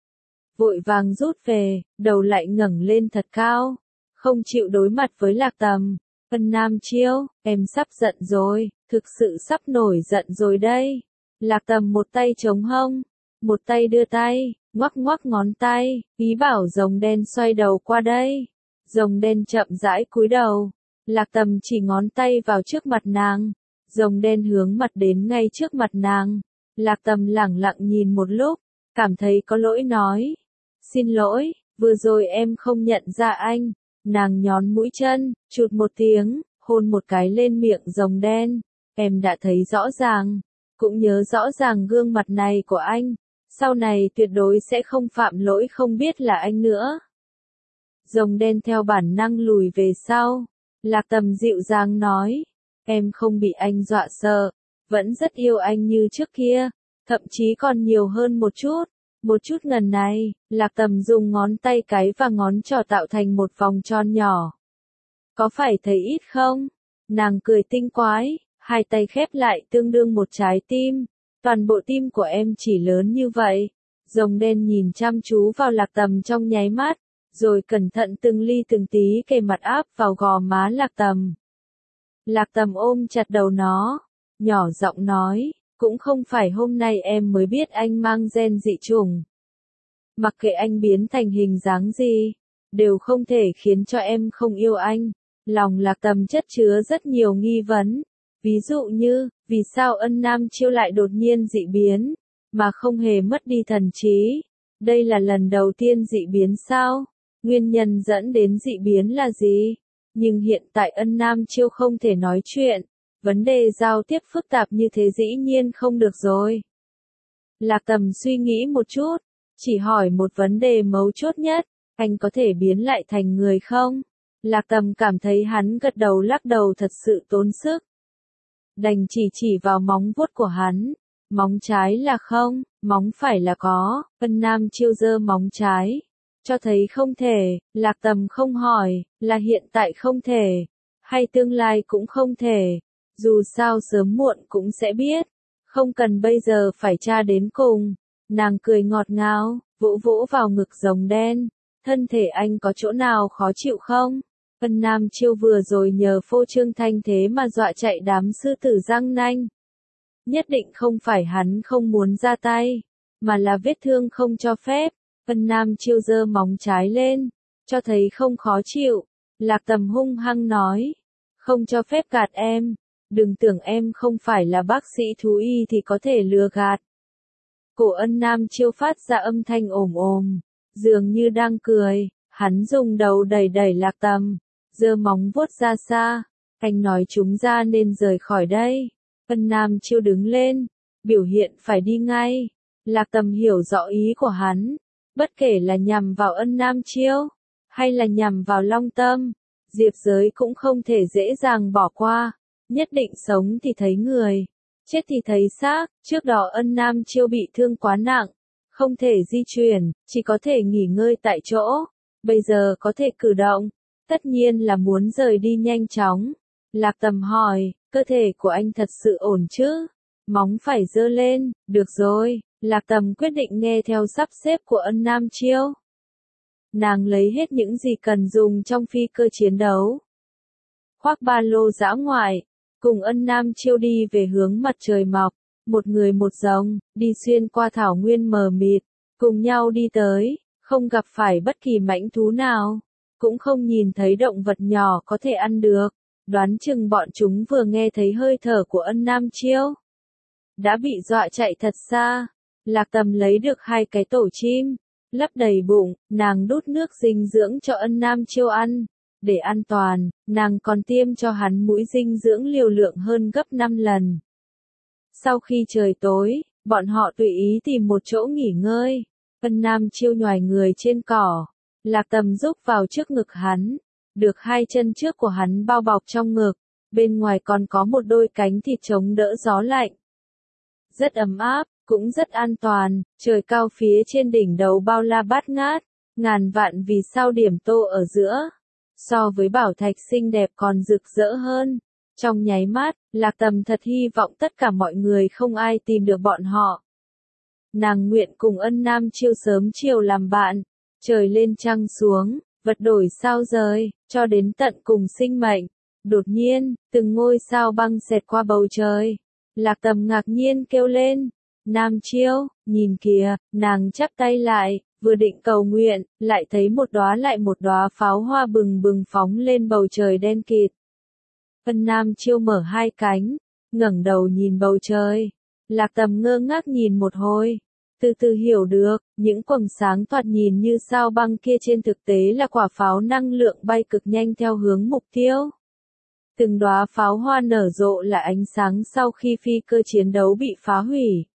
vội vàng rút về, đầu lại ngẩng lên thật cao, không chịu đối mặt với Lạc Tầm. Ân Nam Chiêu, em sắp giận rồi, thực sự sắp nổi giận rồi đây. Lạc Tầm một tay chống hông, một tay đưa tay, ngoắc ngoắc ngón tay, ý bảo rồng đen xoay đầu qua đây. Rồng đen chậm rãi cúi đầu, Lạc Tầm chỉ ngón tay vào trước mặt nàng, rồng đen hướng mặt đến ngay trước mặt nàng. Lạc Tầm lẳng lặng nhìn một lúc, cảm thấy có lỗi nói, xin lỗi, vừa rồi em không nhận ra anh. Nàng nhón mũi chân, chụt một tiếng, hôn một cái lên miệng rồng đen. Em đã thấy rõ ràng, cũng nhớ rõ ràng gương mặt này của anh, sau này tuyệt đối sẽ không phạm lỗi không biết là anh nữa. Rồng đen theo bản năng lùi về sau. Lạc Tầm dịu dàng nói, em không bị anh dọa sợ, vẫn rất yêu anh như trước kia, thậm chí còn nhiều hơn một chút. Một chút ngần này, Lạc Tầm dùng ngón tay cái và ngón trỏ tạo thành một vòng tròn nhỏ. Có phải thấy ít không? Nàng cười tinh quái, hai tay khép lại tương đương một trái tim. Toàn bộ tim của em chỉ lớn như vậy. Rồng đen nhìn chăm chú vào Lạc Tầm trong nháy mắt, rồi cẩn thận từng ly từng tí kề mặt áp vào gò má Lạc Tầm. Lạc Tầm ôm chặt đầu nó, nhỏ giọng nói, cũng không phải hôm nay em mới biết anh mang gen dị chủng. Mặc kệ anh biến thành hình dáng gì, đều không thể khiến cho em không yêu anh. Lòng Lạc Tầm chất chứa rất nhiều nghi vấn. Ví dụ như, vì sao Ân Nam Chiêu lại đột nhiên dị biến, mà không hề mất đi thần trí? Đây là lần đầu tiên dị biến sao? Nguyên nhân dẫn đến dị biến là gì? Nhưng hiện tại Ân Nam Chiêu không thể nói chuyện. Vấn đề giao tiếp phức tạp như thế dĩ nhiên không được rồi. Lạc Tầm suy nghĩ một chút, chỉ hỏi một vấn đề mấu chốt nhất, anh có thể biến lại thành người không? Lạc Tầm cảm thấy hắn gật đầu lắc đầu thật sự tốn sức. Đành chỉ chỉ vào móng vuốt của hắn, Móng trái là không, móng phải là có, Vân Nam Chiêu giơ móng trái. Cho thấy không thể, Lạc Tầm không hỏi, là hiện tại không thể, hay tương lai cũng không thể. Dù sao sớm muộn cũng sẽ biết, không cần bây giờ phải tra đến cùng. Nàng cười ngọt ngào, vỗ vỗ vào ngực rồng đen. Thân thể anh có chỗ nào khó chịu không? Vân Nam Chiêu vừa rồi nhờ phô trương thanh thế mà dọa chạy đám sư tử răng nanh. Nhất định không phải hắn không muốn ra tay, mà là vết thương không cho phép. Vân Nam Chiêu giơ móng trái lên, cho thấy không khó chịu. Lạc Tầm hung hăng nói, không cho phép gạt em, đừng tưởng em không phải là bác sĩ thú y thì có thể lừa gạt. Cổ Ân Nam Chiêu phát ra âm thanh ồm ồm, dường như đang cười, hắn dùng đầu đẩy đẩy Lạc Tầm, giơ móng vuốt ra xa, anh nói chúng ra nên rời khỏi đây. Vân Nam Chiêu đứng lên, biểu hiện phải đi ngay. Lạc Tầm hiểu rõ ý của hắn, bất kể là nhằm vào Ân Nam Chiêu, hay là nhằm vào Long Tâm, Diệp Giới cũng không thể dễ dàng bỏ qua, nhất định sống thì thấy người, chết thì thấy xác. Trước đó Ân Nam Chiêu bị thương quá nặng, không thể di chuyển, chỉ có thể nghỉ ngơi tại chỗ, bây giờ có thể cử động, tất nhiên là muốn rời đi nhanh chóng. Lạc Tầm hỏi, cơ thể của anh thật sự ổn chứ? Móng phải giơ lên, được rồi. Lạc Tầm quyết định nghe theo sắp xếp của Ân Nam Chiêu. Nàng lấy hết những gì cần dùng trong phi cơ chiến đấu. Khoác ba lô dã ngoại, cùng Ân Nam Chiêu đi về hướng mặt trời mọc, một người một rồng, đi xuyên qua thảo nguyên mờ mịt, cùng nhau đi tới, không gặp phải bất kỳ mãnh thú nào, cũng không nhìn thấy động vật nhỏ có thể ăn được, đoán chừng bọn chúng vừa nghe thấy hơi thở của Ân Nam Chiêu, đã bị dọa chạy thật xa. Lạc Tầm lấy được hai cái tổ chim, lấp đầy bụng, nàng đút nước dinh dưỡng cho Ân Nam Chiêu ăn. Để an toàn, nàng còn tiêm cho hắn mũi dinh dưỡng liều lượng hơn gấp năm lần. Sau khi trời tối, bọn họ tùy ý tìm một chỗ nghỉ ngơi. Ân Nam Chiêu nhoài người trên cỏ, Lạc Tầm giúp vào trước ngực hắn, được hai chân trước của hắn bao bọc trong ngực, bên ngoài còn có một đôi cánh thịt chống đỡ gió lạnh. Rất ấm áp, cũng rất an toàn, trời cao phía trên đỉnh đầu bao la bát ngát, ngàn vạn vì sao điểm tô ở giữa, so với bảo thạch xinh đẹp còn rực rỡ hơn. Trong nháy mắt, Lạc Tầm thật hy vọng tất cả mọi người không ai tìm được bọn họ. Nàng nguyện cùng Ân Nam Chiêu sớm chiều làm bạn, trời lên trăng xuống, vật đổi sao rời, cho đến tận cùng sinh mệnh. Đột nhiên, từng ngôi sao băng xẹt qua bầu trời. Lạc Tầm ngạc nhiên kêu lên, Nam Chiêu, nhìn kìa. Nàng chắp tay lại, vừa định cầu nguyện, lại thấy một đóa lại một đóa pháo hoa bừng bừng phóng lên bầu trời đen kịt. Ân Nam Chiêu mở hai cánh, ngẩng đầu nhìn bầu trời. Lạc Tầm ngơ ngác nhìn một hồi, từ từ hiểu được, những quầng sáng thoạt nhìn như sao băng kia trên thực tế là quả pháo năng lượng bay cực nhanh theo hướng mục tiêu. Từng đóa pháo hoa nở rộ là ánh sáng sau khi phi cơ chiến đấu bị phá hủy.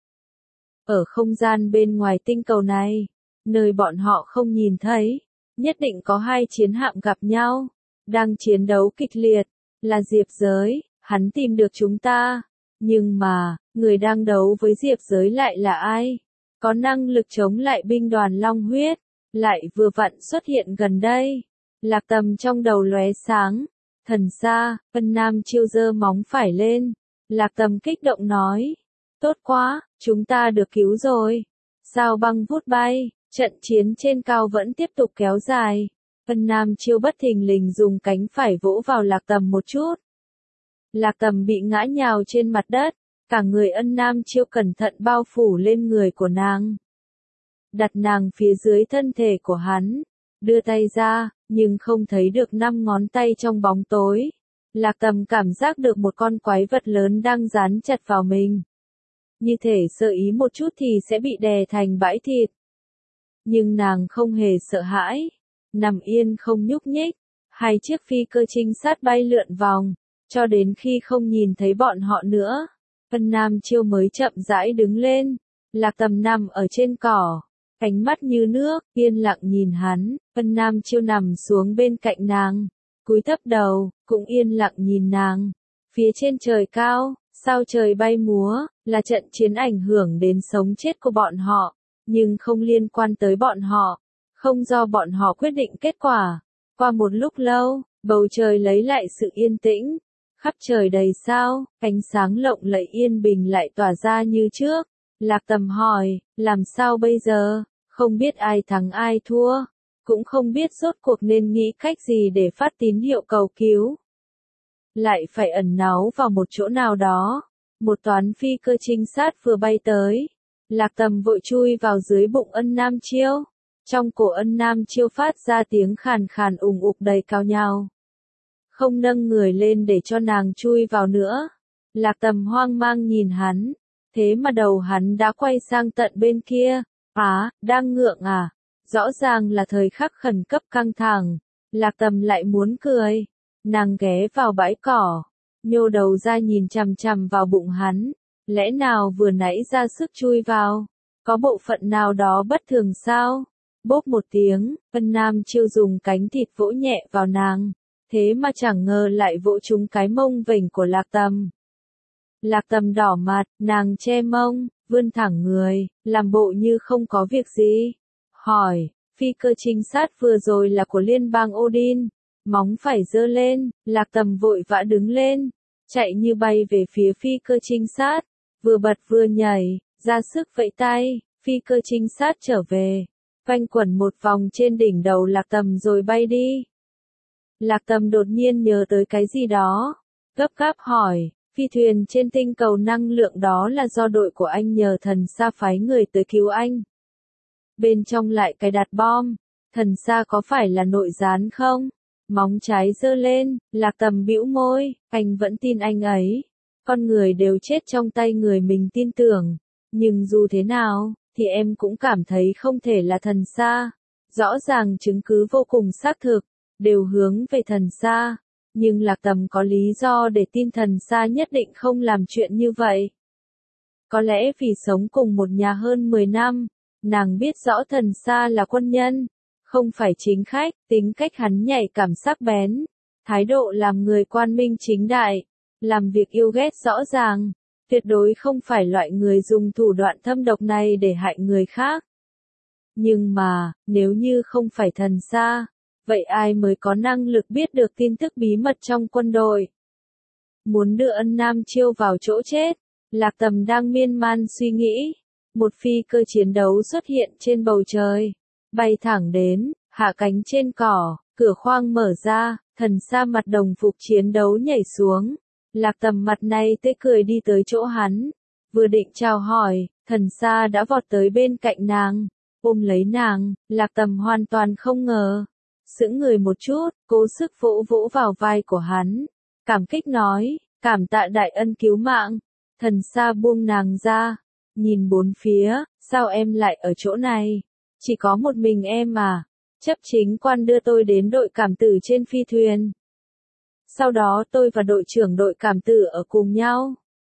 Ở không gian bên ngoài tinh cầu này, nơi bọn họ không nhìn thấy, nhất định có hai chiến hạm gặp nhau, đang chiến đấu kịch liệt, là Diệp Giới, hắn tìm được chúng ta. Nhưng mà, người đang đấu với Diệp Giới lại là ai? Có năng lực chống lại binh đoàn Long Huyết, lại vừa vặn xuất hiện gần đây. Lạc Tầm trong đầu lóe sáng, thần xa. Ân Nam Chiêu giơ móng phải lên. Lạc Tầm kích động nói, tốt quá, chúng ta được cứu rồi. Sao băng vút bay, trận chiến trên cao vẫn tiếp tục kéo dài. Ân Nam Chiêu bất thình lình dùng cánh phải vỗ vào Lạc Tầm một chút. Lạc Tầm bị ngã nhào trên mặt đất, cả người Ân Nam Chiêu cẩn thận bao phủ lên người của nàng. Đặt nàng phía dưới thân thể của hắn, đưa tay ra, nhưng không thấy được năm ngón tay trong bóng tối. Lạc Tầm cảm giác được một con quái vật lớn đang dán chặt vào mình. Như thể sơ ý một chút thì sẽ bị đè thành bãi thịt. Nhưng nàng không hề sợ hãi, nằm yên không nhúc nhích. Hai chiếc phi cơ trinh sát bay lượn vòng, cho đến khi không nhìn thấy bọn họ nữa. Ân Nam Chiêu mới chậm rãi đứng lên. Lạc Tầm nằm ở trên cỏ, ánh mắt như nước, yên lặng nhìn hắn. Ân Nam Chiêu nằm xuống bên cạnh nàng, cúi thấp đầu, cũng yên lặng nhìn nàng. Phía trên trời cao, sao trời bay múa, là trận chiến ảnh hưởng đến sống chết của bọn họ, nhưng không liên quan tới bọn họ, không do bọn họ quyết định kết quả. Qua một lúc lâu, bầu trời lấy lại sự yên tĩnh, khắp trời đầy sao, ánh sáng lộng lẫy yên bình lại tỏa ra như trước. Lạc Tầm hỏi, làm sao bây giờ, không biết ai thắng ai thua, cũng không biết rốt cuộc nên nghĩ cách gì để phát tín hiệu cầu cứu. Lại phải ẩn náu vào một chỗ nào đó, một toán phi cơ trinh sát vừa bay tới. Lạc Tầm vội chui vào dưới bụng Ân Nam Chiêu, trong cổ Ân Nam Chiêu phát ra tiếng khàn khàn ùng ục đầy cao nhào. Không nâng người lên để cho nàng chui vào nữa. Lạc Tầm hoang mang nhìn hắn, thế mà đầu hắn đã quay sang tận bên kia. Á, đang ngượng à? Rõ ràng là thời khắc khẩn cấp căng thẳng. Lạc Tầm lại muốn cười. Nàng ghé vào bãi cỏ, nhô đầu ra nhìn chằm chằm vào bụng hắn. Lẽ nào vừa nãy ra sức chui vào, có bộ phận nào đó bất thường sao? Bốp một tiếng, Ân Nam Chiêu dùng cánh thịt vỗ nhẹ vào nàng, thế mà chẳng ngờ lại vỗ trúng cái mông vểnh của Lạc Tầm. Lạc Tầm đỏ mặt, nàng che mông, vươn thẳng người, làm bộ như không có việc gì. Hỏi, phi cơ trinh sát vừa rồi là của liên bang Odin, móng phải giơ lên, Lạc Tầm vội vã đứng lên, chạy như bay về phía phi cơ trinh sát, vừa bật vừa nhảy, ra sức vẫy tay, phi cơ trinh sát trở về, quanh quẩn một vòng trên đỉnh đầu Lạc Tầm rồi bay đi. Lạc Tầm đột nhiên nhớ tới cái gì đó, gấp gáp hỏi, phi thuyền trên tinh cầu năng lượng đó là do đội của anh nhờ thần sa phái người tới cứu anh. Bên trong lại cài đặt bom, thần sa có phải là nội gián không? Móng trái giơ lên, Lạc Tầm bĩu môi, anh vẫn tin anh ấy. Con người đều chết trong tay người mình tin tưởng, nhưng dù thế nào, thì em cũng cảm thấy không thể là thần sa. Rõ ràng chứng cứ vô cùng xác thực, đều hướng về thần sa, nhưng Lạc Tầm có lý do để tin thần sa nhất định không làm chuyện như vậy. Có lẽ vì sống cùng một nhà hơn mười năm, nàng biết rõ thần sa là quân nhân, không phải chính khách, tính cách hắn nhạy cảm sắc bén, thái độ làm người quan minh chính đại, làm việc yêu ghét rõ ràng, tuyệt đối không phải loại người dùng thủ đoạn thâm độc này để hại người khác. Nhưng mà, nếu như không phải thần sa, vậy ai mới có năng lực biết được tin tức bí mật trong quân đội? Muốn đưa Ân Nam Chiêu vào chỗ chết, Lạc Tầm đang miên man suy nghĩ. Một phi cơ chiến đấu xuất hiện trên bầu trời, bay thẳng đến, hạ cánh trên cỏ, cửa khoang mở ra, thần sa mặc đồng phục chiến đấu nhảy xuống. Lạc Tầm mặt này tươi cười đi tới chỗ hắn, vừa định chào hỏi, thần sa đã vọt tới bên cạnh nàng, ôm lấy nàng. Lạc Tầm hoàn toàn không ngờ, sững người một chút, cố sức vỗ vỗ vào vai của hắn, cảm kích nói, cảm tạ đại ân cứu mạng. Thần sa buông nàng ra, nhìn bốn phía, sao em lại ở chỗ này? Chỉ có một mình em à? Chấp chính quan đưa tôi đến đội cảm tử trên phi thuyền. Sau đó tôi và đội trưởng đội cảm tử ở cùng nhau.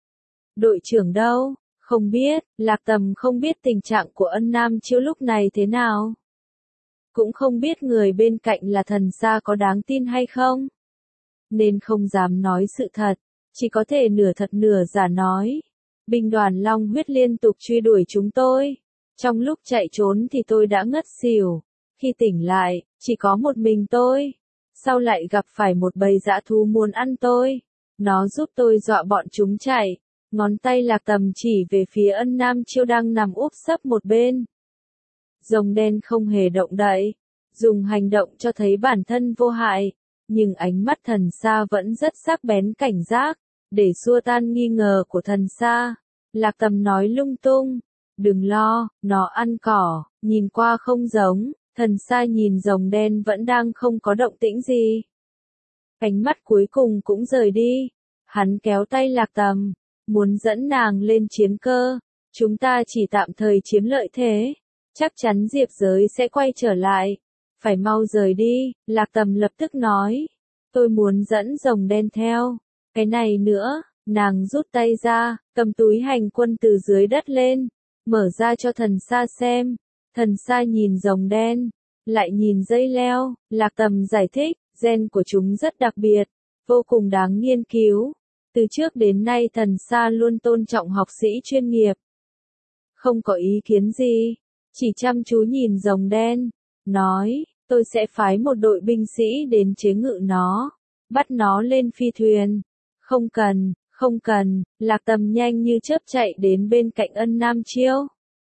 Đội trưởng đâu? Không biết. Lạc Tầm không biết tình trạng của Ân Nam Chiêu lúc này thế nào. Cũng không biết người bên cạnh là thần sa có đáng tin hay không. Nên không dám nói sự thật, chỉ có thể nửa thật nửa giả nói. Binh đoàn Long Huyết liên tục truy đuổi chúng tôi. Trong lúc chạy trốn thì tôi đã ngất xỉu. Khi tỉnh lại, chỉ có một mình tôi. Sau lại gặp phải một bầy dã thú muốn ăn tôi. Nó giúp tôi dọa bọn chúng chạy. Ngón tay Lạc Tầm chỉ về phía Ân Nam Chiêu đang nằm úp sấp một bên. Rồng đen không hề động đậy, dùng hành động cho thấy bản thân vô hại. Nhưng ánh mắt thần sa vẫn rất sắc bén cảnh giác, để xua tan nghi ngờ của thần sa. Lạc Tầm nói lung tung, đừng lo, nó ăn cỏ, nhìn qua không giống. Thần sa nhìn rồng đen vẫn đang không có động tĩnh gì. Ánh mắt cuối cùng cũng rời đi. Hắn kéo tay Lạc Tầm, muốn dẫn nàng lên chiến cơ. Chúng ta chỉ tạm thời chiếm lợi thế. Chắc chắn Diệp Giới sẽ quay trở lại. Phải mau rời đi, Lạc Tầm lập tức nói. Tôi muốn dẫn rồng đen theo. Cái này nữa, nàng rút tay ra, cầm túi hành quân từ dưới đất lên, mở ra cho thần sa xem. Thần sa nhìn rồng đen, lại nhìn dây leo. Lạc Tầm giải thích, gen của chúng rất đặc biệt, vô cùng đáng nghiên cứu. Từ trước đến nay thần xa luôn tôn trọng học sĩ chuyên nghiệp. Không có ý kiến gì, chỉ chăm chú nhìn rồng đen, nói, tôi sẽ phái một đội binh sĩ đến chế ngự nó, bắt nó lên phi thuyền. Không cần, không cần, Lạc Tầm nhanh như chớp chạy đến bên cạnh Ân Nam Chiêu.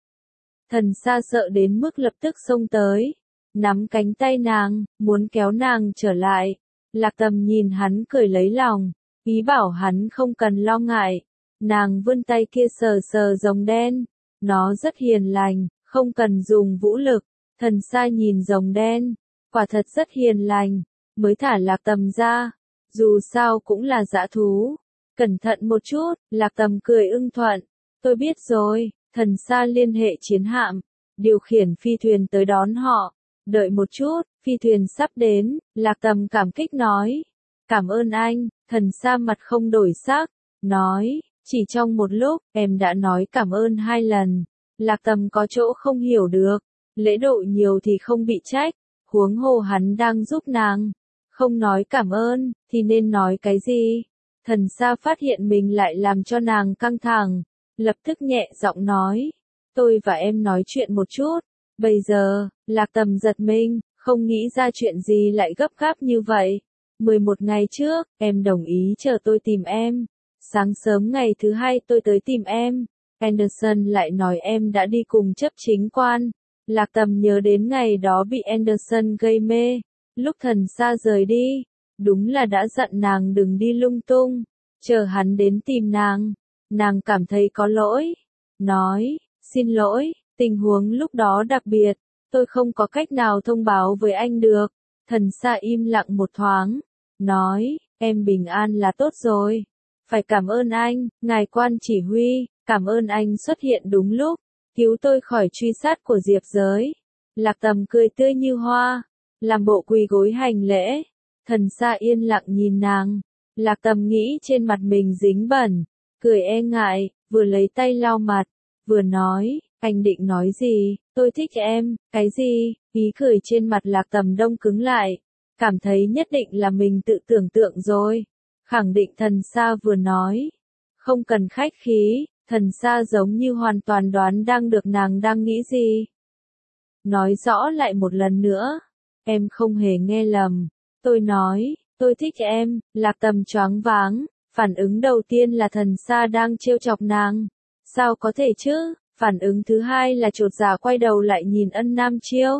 Thần xa sợ đến mức lập tức xông tới, nắm cánh tay nàng, muốn kéo nàng trở lại. Lạc Tầm nhìn hắn cười lấy lòng, ý bảo hắn không cần lo ngại. Nàng vươn tay kia sờ sờ rồng đen, nó rất hiền lành, không cần dùng vũ lực. Thần xa nhìn rồng đen, quả thật rất hiền lành, mới thả Lạc Tầm ra, dù sao cũng là dã thú. Cẩn thận một chút, Lạc Tầm cười ưng thuận, tôi biết rồi. Thần xa liên hệ chiến hạm, điều khiển phi thuyền tới đón họ. Đợi một chút, phi thuyền sắp đến, Lạc Tầm cảm kích nói. Cảm ơn anh, thần xa mặt không đổi sắc, nói, chỉ trong một lúc, em đã nói cảm ơn hai lần. Lạc Tầm có chỗ không hiểu được, lễ độ nhiều thì không bị trách, huống hồ hắn đang giúp nàng. Không nói cảm ơn, thì nên nói cái gì? Thần xa phát hiện mình lại làm cho nàng căng thẳng, lập tức nhẹ giọng nói, tôi và em nói chuyện một chút. Bây giờ, Lạc Tầm giật mình, không nghĩ ra chuyện gì lại gấp gáp như vậy. mười một ngày trước, em đồng ý chờ tôi tìm em. Sáng sớm ngày thứ hai tôi tới tìm em. Anderson lại nói em đã đi cùng chấp chính quan. Lạc Tầm nhớ đến ngày đó bị Anderson gây mê. Lúc thần xa rời đi, đúng là đã dặn nàng đừng đi lung tung, chờ hắn đến tìm nàng. Nàng cảm thấy có lỗi, nói, xin lỗi, tình huống lúc đó đặc biệt, tôi không có cách nào thông báo với anh được. Thần xa im lặng một thoáng, nói, em bình an là tốt rồi. Phải cảm ơn anh, ngài quan chỉ huy, cảm ơn anh xuất hiện đúng lúc, cứu tôi khỏi truy sát của Diệp Giới. Lạc Tầm cười tươi như hoa, làm bộ quỳ gối hành lễ. Thần xa yên lặng nhìn nàng, Lạc Tầm nghĩ trên mặt mình dính bẩn, cười e ngại, vừa lấy tay lau mặt, vừa nói, anh định nói gì, tôi thích em, cái gì, ý cười trên mặt Lạc Tầm đông cứng lại, cảm thấy nhất định là mình tự tưởng tượng rồi, khẳng định thần xa vừa nói, không cần khách khí, thần xa giống như hoàn toàn đoán đang được nàng đang nghĩ gì. Nói rõ lại một lần nữa, em không hề nghe lầm, tôi nói, tôi thích em. Lạc Tầm choáng váng, phản ứng đầu tiên là thần xa đang trêu chọc nàng, sao có thể chứ, phản ứng thứ hai là chột dạ quay đầu lại nhìn Ân Nam Chiêu.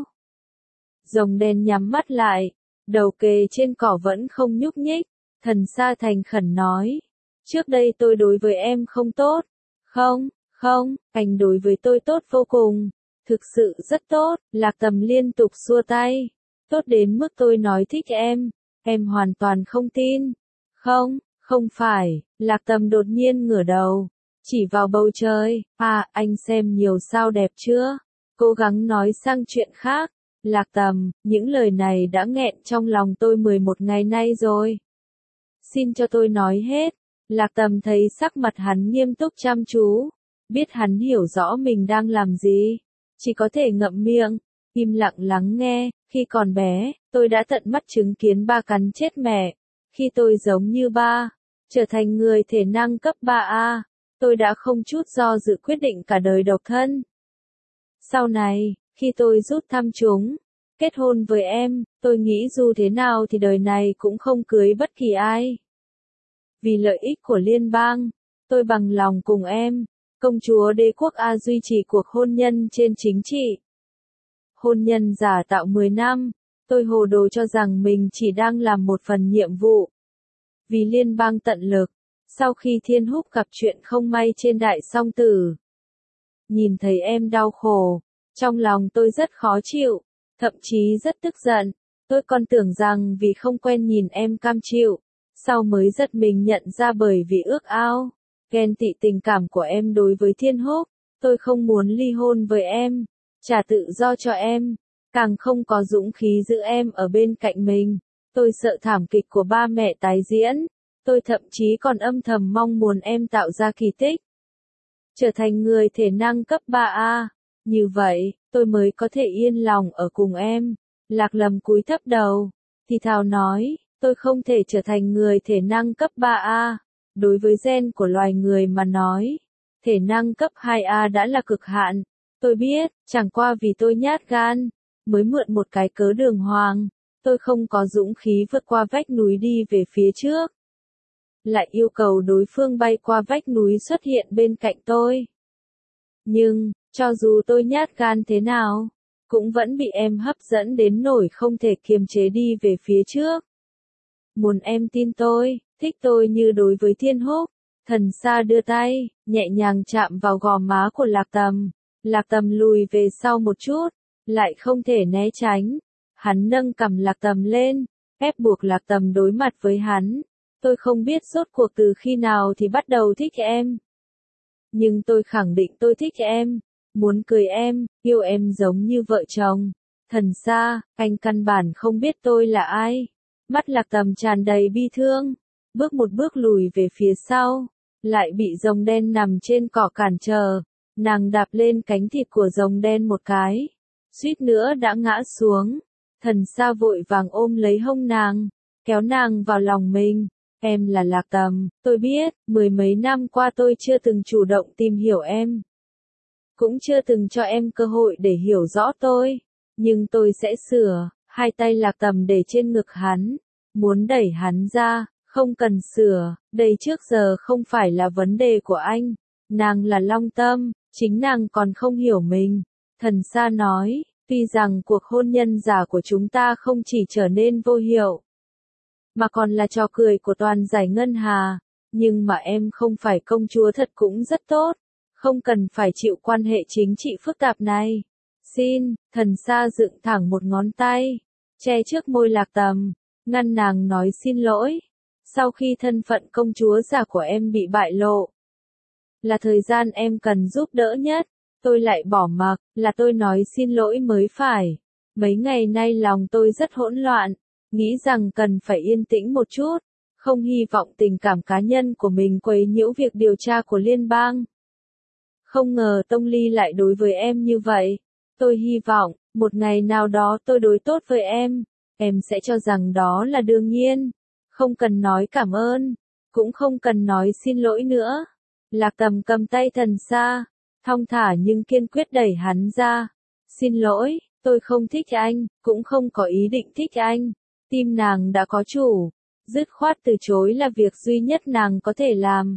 Rồng đen nhắm mắt lại, đầu kề trên cỏ vẫn không nhúc nhích, thần xa thành khẩn nói, trước đây tôi đối với em không tốt, không, không, anh đối với tôi tốt vô cùng, thực sự rất tốt. Lạc Tầm liên tục xua tay, tốt đến mức tôi nói thích em. Em hoàn toàn không tin. Không, không phải. Lạc Tầm đột nhiên ngửa đầu, chỉ vào bầu trời. À, anh xem nhiều sao đẹp chưa? Cố gắng nói sang chuyện khác. Lạc Tầm, những lời này đã nghẹn trong lòng tôi mười một ngày nay rồi. Xin cho tôi nói hết. Lạc Tầm thấy sắc mặt hắn nghiêm túc chăm chú, biết hắn hiểu rõ mình đang làm gì, chỉ có thể ngậm miệng, im lặng lắng nghe. Khi còn bé, tôi đã tận mắt chứng kiến ba cắn chết mẹ. Khi tôi giống như ba, trở thành người thể năng cấp ba A, tôi đã không chút do dự quyết định cả đời độc thân. Sau này, khi tôi rút thăm chúng, kết hôn với em, tôi nghĩ dù thế nào thì đời này cũng không cưới bất kỳ ai. Vì lợi ích của liên bang, tôi bằng lòng cùng em, công chúa đế quốc A duy trì cuộc hôn nhân trên chính trị. Hôn nhân giả tạo mười năm, tôi hồ đồ cho rằng mình chỉ đang làm một phần nhiệm vụ. Vì liên bang tận lực, sau khi Thiên Húc gặp chuyện không may trên đại song tử, nhìn thấy em đau khổ, trong lòng tôi rất khó chịu, thậm chí rất tức giận. Tôi còn tưởng rằng vì không quen nhìn em cam chịu, sau mới giật mình nhận ra bởi vì ước ao, ghen tị tình cảm của em đối với Thiên Húc, tôi không muốn ly hôn với em, trả tự do cho em, càng không có dũng khí giữ em ở bên cạnh mình. Tôi sợ thảm kịch của ba mẹ tái diễn, tôi thậm chí còn âm thầm mong muốn em tạo ra kỳ tích, trở thành người thể năng cấp ba A, như vậy, tôi mới có thể yên lòng ở cùng em. Lạc Lầm cúi thấp đầu, thì thào nói, tôi không thể trở thành người thể năng cấp ba A. Đối với gen của loài người mà nói, thể năng cấp hai A đã là cực hạn. Tôi biết, chẳng qua vì tôi nhát gan, mới mượn một cái cớ đường hoàng, tôi không có dũng khí vượt qua vách núi đi về phía trước. Lại yêu cầu đối phương bay qua vách núi xuất hiện bên cạnh tôi. Nhưng, cho dù tôi nhát gan thế nào, cũng vẫn bị em hấp dẫn đến nỗi không thể kiềm chế đi về phía trước. Muốn em tin tôi, thích tôi như đối với Thiên Húc. Thần Sa đưa tay, nhẹ nhàng chạm vào gò má của Lạc Tầm. Lạc Tầm lùi về sau một chút, lại không thể né tránh. Hắn nâng cằm Lạc Tầm lên, ép buộc Lạc Tầm đối mặt với hắn. Tôi không biết rốt cuộc từ khi nào thì bắt đầu thích em. Nhưng tôi khẳng định tôi thích em, muốn cưới em, yêu em giống như vợ chồng. Thần Sa, anh căn bản không biết tôi là ai. Mắt Lạc Tầm tràn đầy bi thương, bước một bước lùi về phía sau, lại bị rồng đen nằm trên cỏ cản trở. Nàng đạp lên cánh thịt của rồng đen một cái, suýt nữa đã ngã xuống. Thần Sa vội vàng ôm lấy hông nàng, kéo nàng vào lòng mình. Em là Lạc Tầm, tôi biết, mười mấy năm qua tôi chưa từng chủ động tìm hiểu em. Cũng chưa từng cho em cơ hội để hiểu rõ tôi. Nhưng tôi sẽ sửa. Hai tay Lạc Tầm để trên ngực hắn, muốn đẩy hắn ra, không cần sửa, đây trước giờ không phải là vấn đề của anh. Nàng là Long Tâm, chính nàng còn không hiểu mình. Thần Sa nói, tuy rằng cuộc hôn nhân giả của chúng ta không chỉ trở nên vô hiệu, mà còn là trò cười của toàn giải ngân hà, nhưng mà em không phải công chúa thật cũng rất tốt, không cần phải chịu quan hệ chính trị phức tạp này. Xin, Thần Sa dựng thẳng một ngón tay, che trước môi Lạc Tầm, ngăn nàng nói xin lỗi. Sau khi thân phận công chúa giả của em bị bại lộ, là thời gian em cần giúp đỡ nhất, tôi lại bỏ mặc, là tôi nói xin lỗi mới phải. Mấy ngày nay lòng tôi rất hỗn loạn, nghĩ rằng cần phải yên tĩnh một chút, không hy vọng tình cảm cá nhân của mình quấy nhiễu việc điều tra của liên bang. Không ngờ Tông Ly lại đối với em như vậy. Tôi hy vọng, một ngày nào đó tôi đối tốt với em, em sẽ cho rằng đó là đương nhiên. Không cần nói cảm ơn, cũng không cần nói xin lỗi nữa. Lạc Tầm cầm tay Thần Sa, thong thả nhưng kiên quyết đẩy hắn ra. Xin lỗi, tôi không thích anh, cũng không có ý định thích anh. Tim nàng đã có chủ, dứt khoát từ chối là việc duy nhất nàng có thể làm.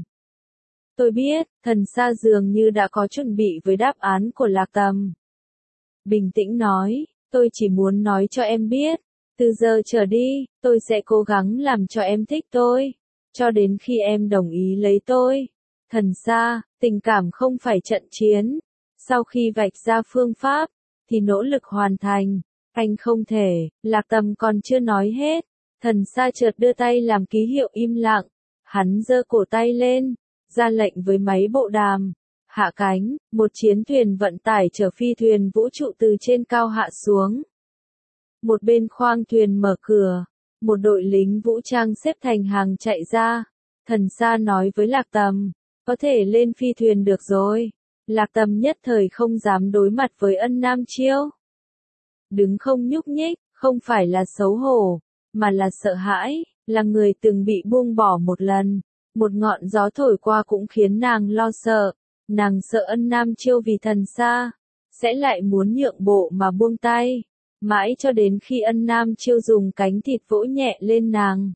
Tôi biết, Thần Sa dường như đã có chuẩn bị với đáp án của Lạc Tầm. Bình tĩnh nói, tôi chỉ muốn nói cho em biết, từ giờ trở đi, tôi sẽ cố gắng làm cho em thích tôi, cho đến khi em đồng ý lấy tôi. Thần Sa, tình cảm không phải trận chiến. Sau khi vạch ra phương pháp, thì nỗ lực hoàn thành. Anh không thể, Lạc Tầm còn chưa nói hết. Thần Sa chợt đưa tay làm ký hiệu im lặng. Hắn giơ cổ tay lên, ra lệnh với máy bộ đàm. Hạ cánh, một chiến thuyền vận tải chở phi thuyền vũ trụ từ trên cao hạ xuống. Một bên khoang thuyền mở cửa, một đội lính vũ trang xếp thành hàng chạy ra. Thần Sa nói với Lạc Tầm, có thể lên phi thuyền được rồi. Lạc Tầm nhất thời không dám đối mặt với Ân Nam Chiêu. Đứng không nhúc nhích, không phải là xấu hổ, mà là sợ hãi, là người từng bị buông bỏ một lần. Một ngọn gió thổi qua cũng khiến nàng lo sợ. Nàng sợ Ân Nam Chiêu vì Thần Sa sẽ lại muốn nhượng bộ mà buông tay, mãi cho đến khi Ân Nam Chiêu dùng cánh thịt vỗ nhẹ lên nàng.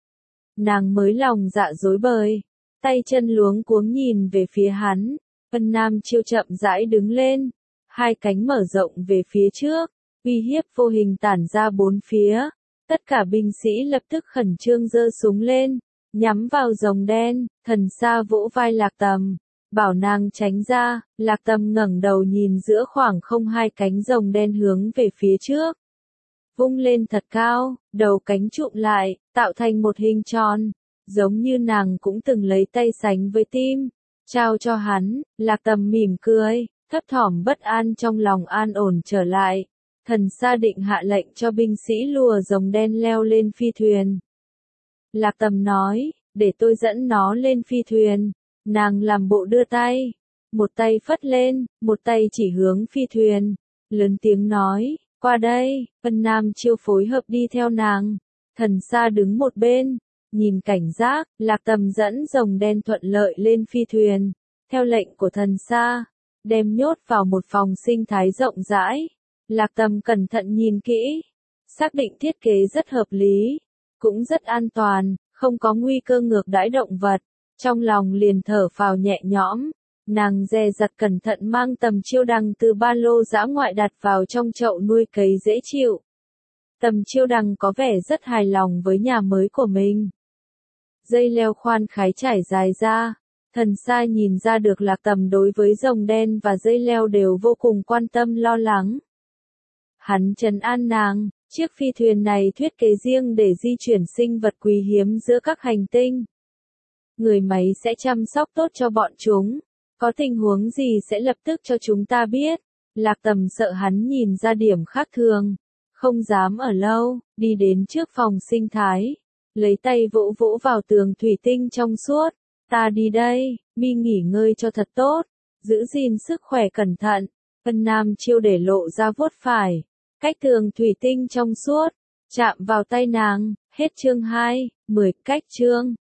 Nàng mới lòng dạ rối bời, tay chân luống cuống nhìn về phía hắn. Ân Nam Chiêu chậm rãi đứng lên, hai cánh mở rộng về phía trước, uy hiếp vô hình tản ra bốn phía. Tất cả binh sĩ lập tức khẩn trương giơ súng lên, nhắm vào rồng đen. Thần Sa vỗ vai Lạc Tầm, bảo nàng tránh ra. Lạc Tầm ngẩng đầu nhìn giữa khoảng không hai cánh rồng đen hướng về phía trước. Vung lên thật cao, đầu cánh trụm lại, tạo thành một hình tròn, giống như nàng cũng từng lấy tay sánh với tim, trao cho hắn. Lạc Tầm mỉm cười, thấp thỏm bất an trong lòng an ổn trở lại. Thần Sa định hạ lệnh cho binh sĩ lùa rồng đen leo lên phi thuyền. Lạc Tầm nói, để tôi dẫn nó lên phi thuyền. Nàng làm bộ đưa tay, một tay phất lên, một tay chỉ hướng phi thuyền, lớn tiếng nói, qua đây. Ân Nam Chiêu phối hợp đi theo nàng. Thần Sa đứng một bên, Nhìn cảnh giác, Lạc Tầm dẫn rồng đen thuận lợi lên phi thuyền, theo lệnh của thần xa, đem nhốt vào một phòng sinh thái rộng rãi. Lạc Tầm cẩn thận nhìn kỹ, xác định thiết kế rất hợp lý, cũng rất an toàn, không có nguy cơ ngược đãi động vật. Trong lòng liền thở phào nhẹ nhõm, nàng dè dặt cẩn thận mang Tầm Chiêu Đằng từ ba lô dã ngoại đặt vào trong chậu nuôi cấy dễ chịu. Tầm Chiêu Đằng có vẻ rất hài lòng với nhà mới của mình. Dây leo khoan khái trải dài ra, thần xa nhìn ra được Lạc Tầm đối với rồng đen và dây leo đều vô cùng quan tâm lo lắng. Hắn trấn an nàng, chiếc phi thuyền này thiết kế riêng để di chuyển sinh vật quý hiếm giữa các hành tinh. Người máy sẽ chăm sóc tốt cho bọn chúng, có tình huống gì sẽ lập tức cho chúng ta biết. Lạc Tầm sợ hắn nhìn ra điểm khác thường, không dám ở lâu, đi đến trước phòng sinh thái, lấy tay vỗ vỗ vào tường thủy tinh trong suốt. Ta đi đây, mi nghỉ ngơi cho thật tốt, giữ gìn sức khỏe cẩn thận. Vân Nam Chiêu để lộ ra vuốt phải, cách tường thủy tinh trong suốt, chạm vào tay nàng. Hết chương hai, mười cách chương.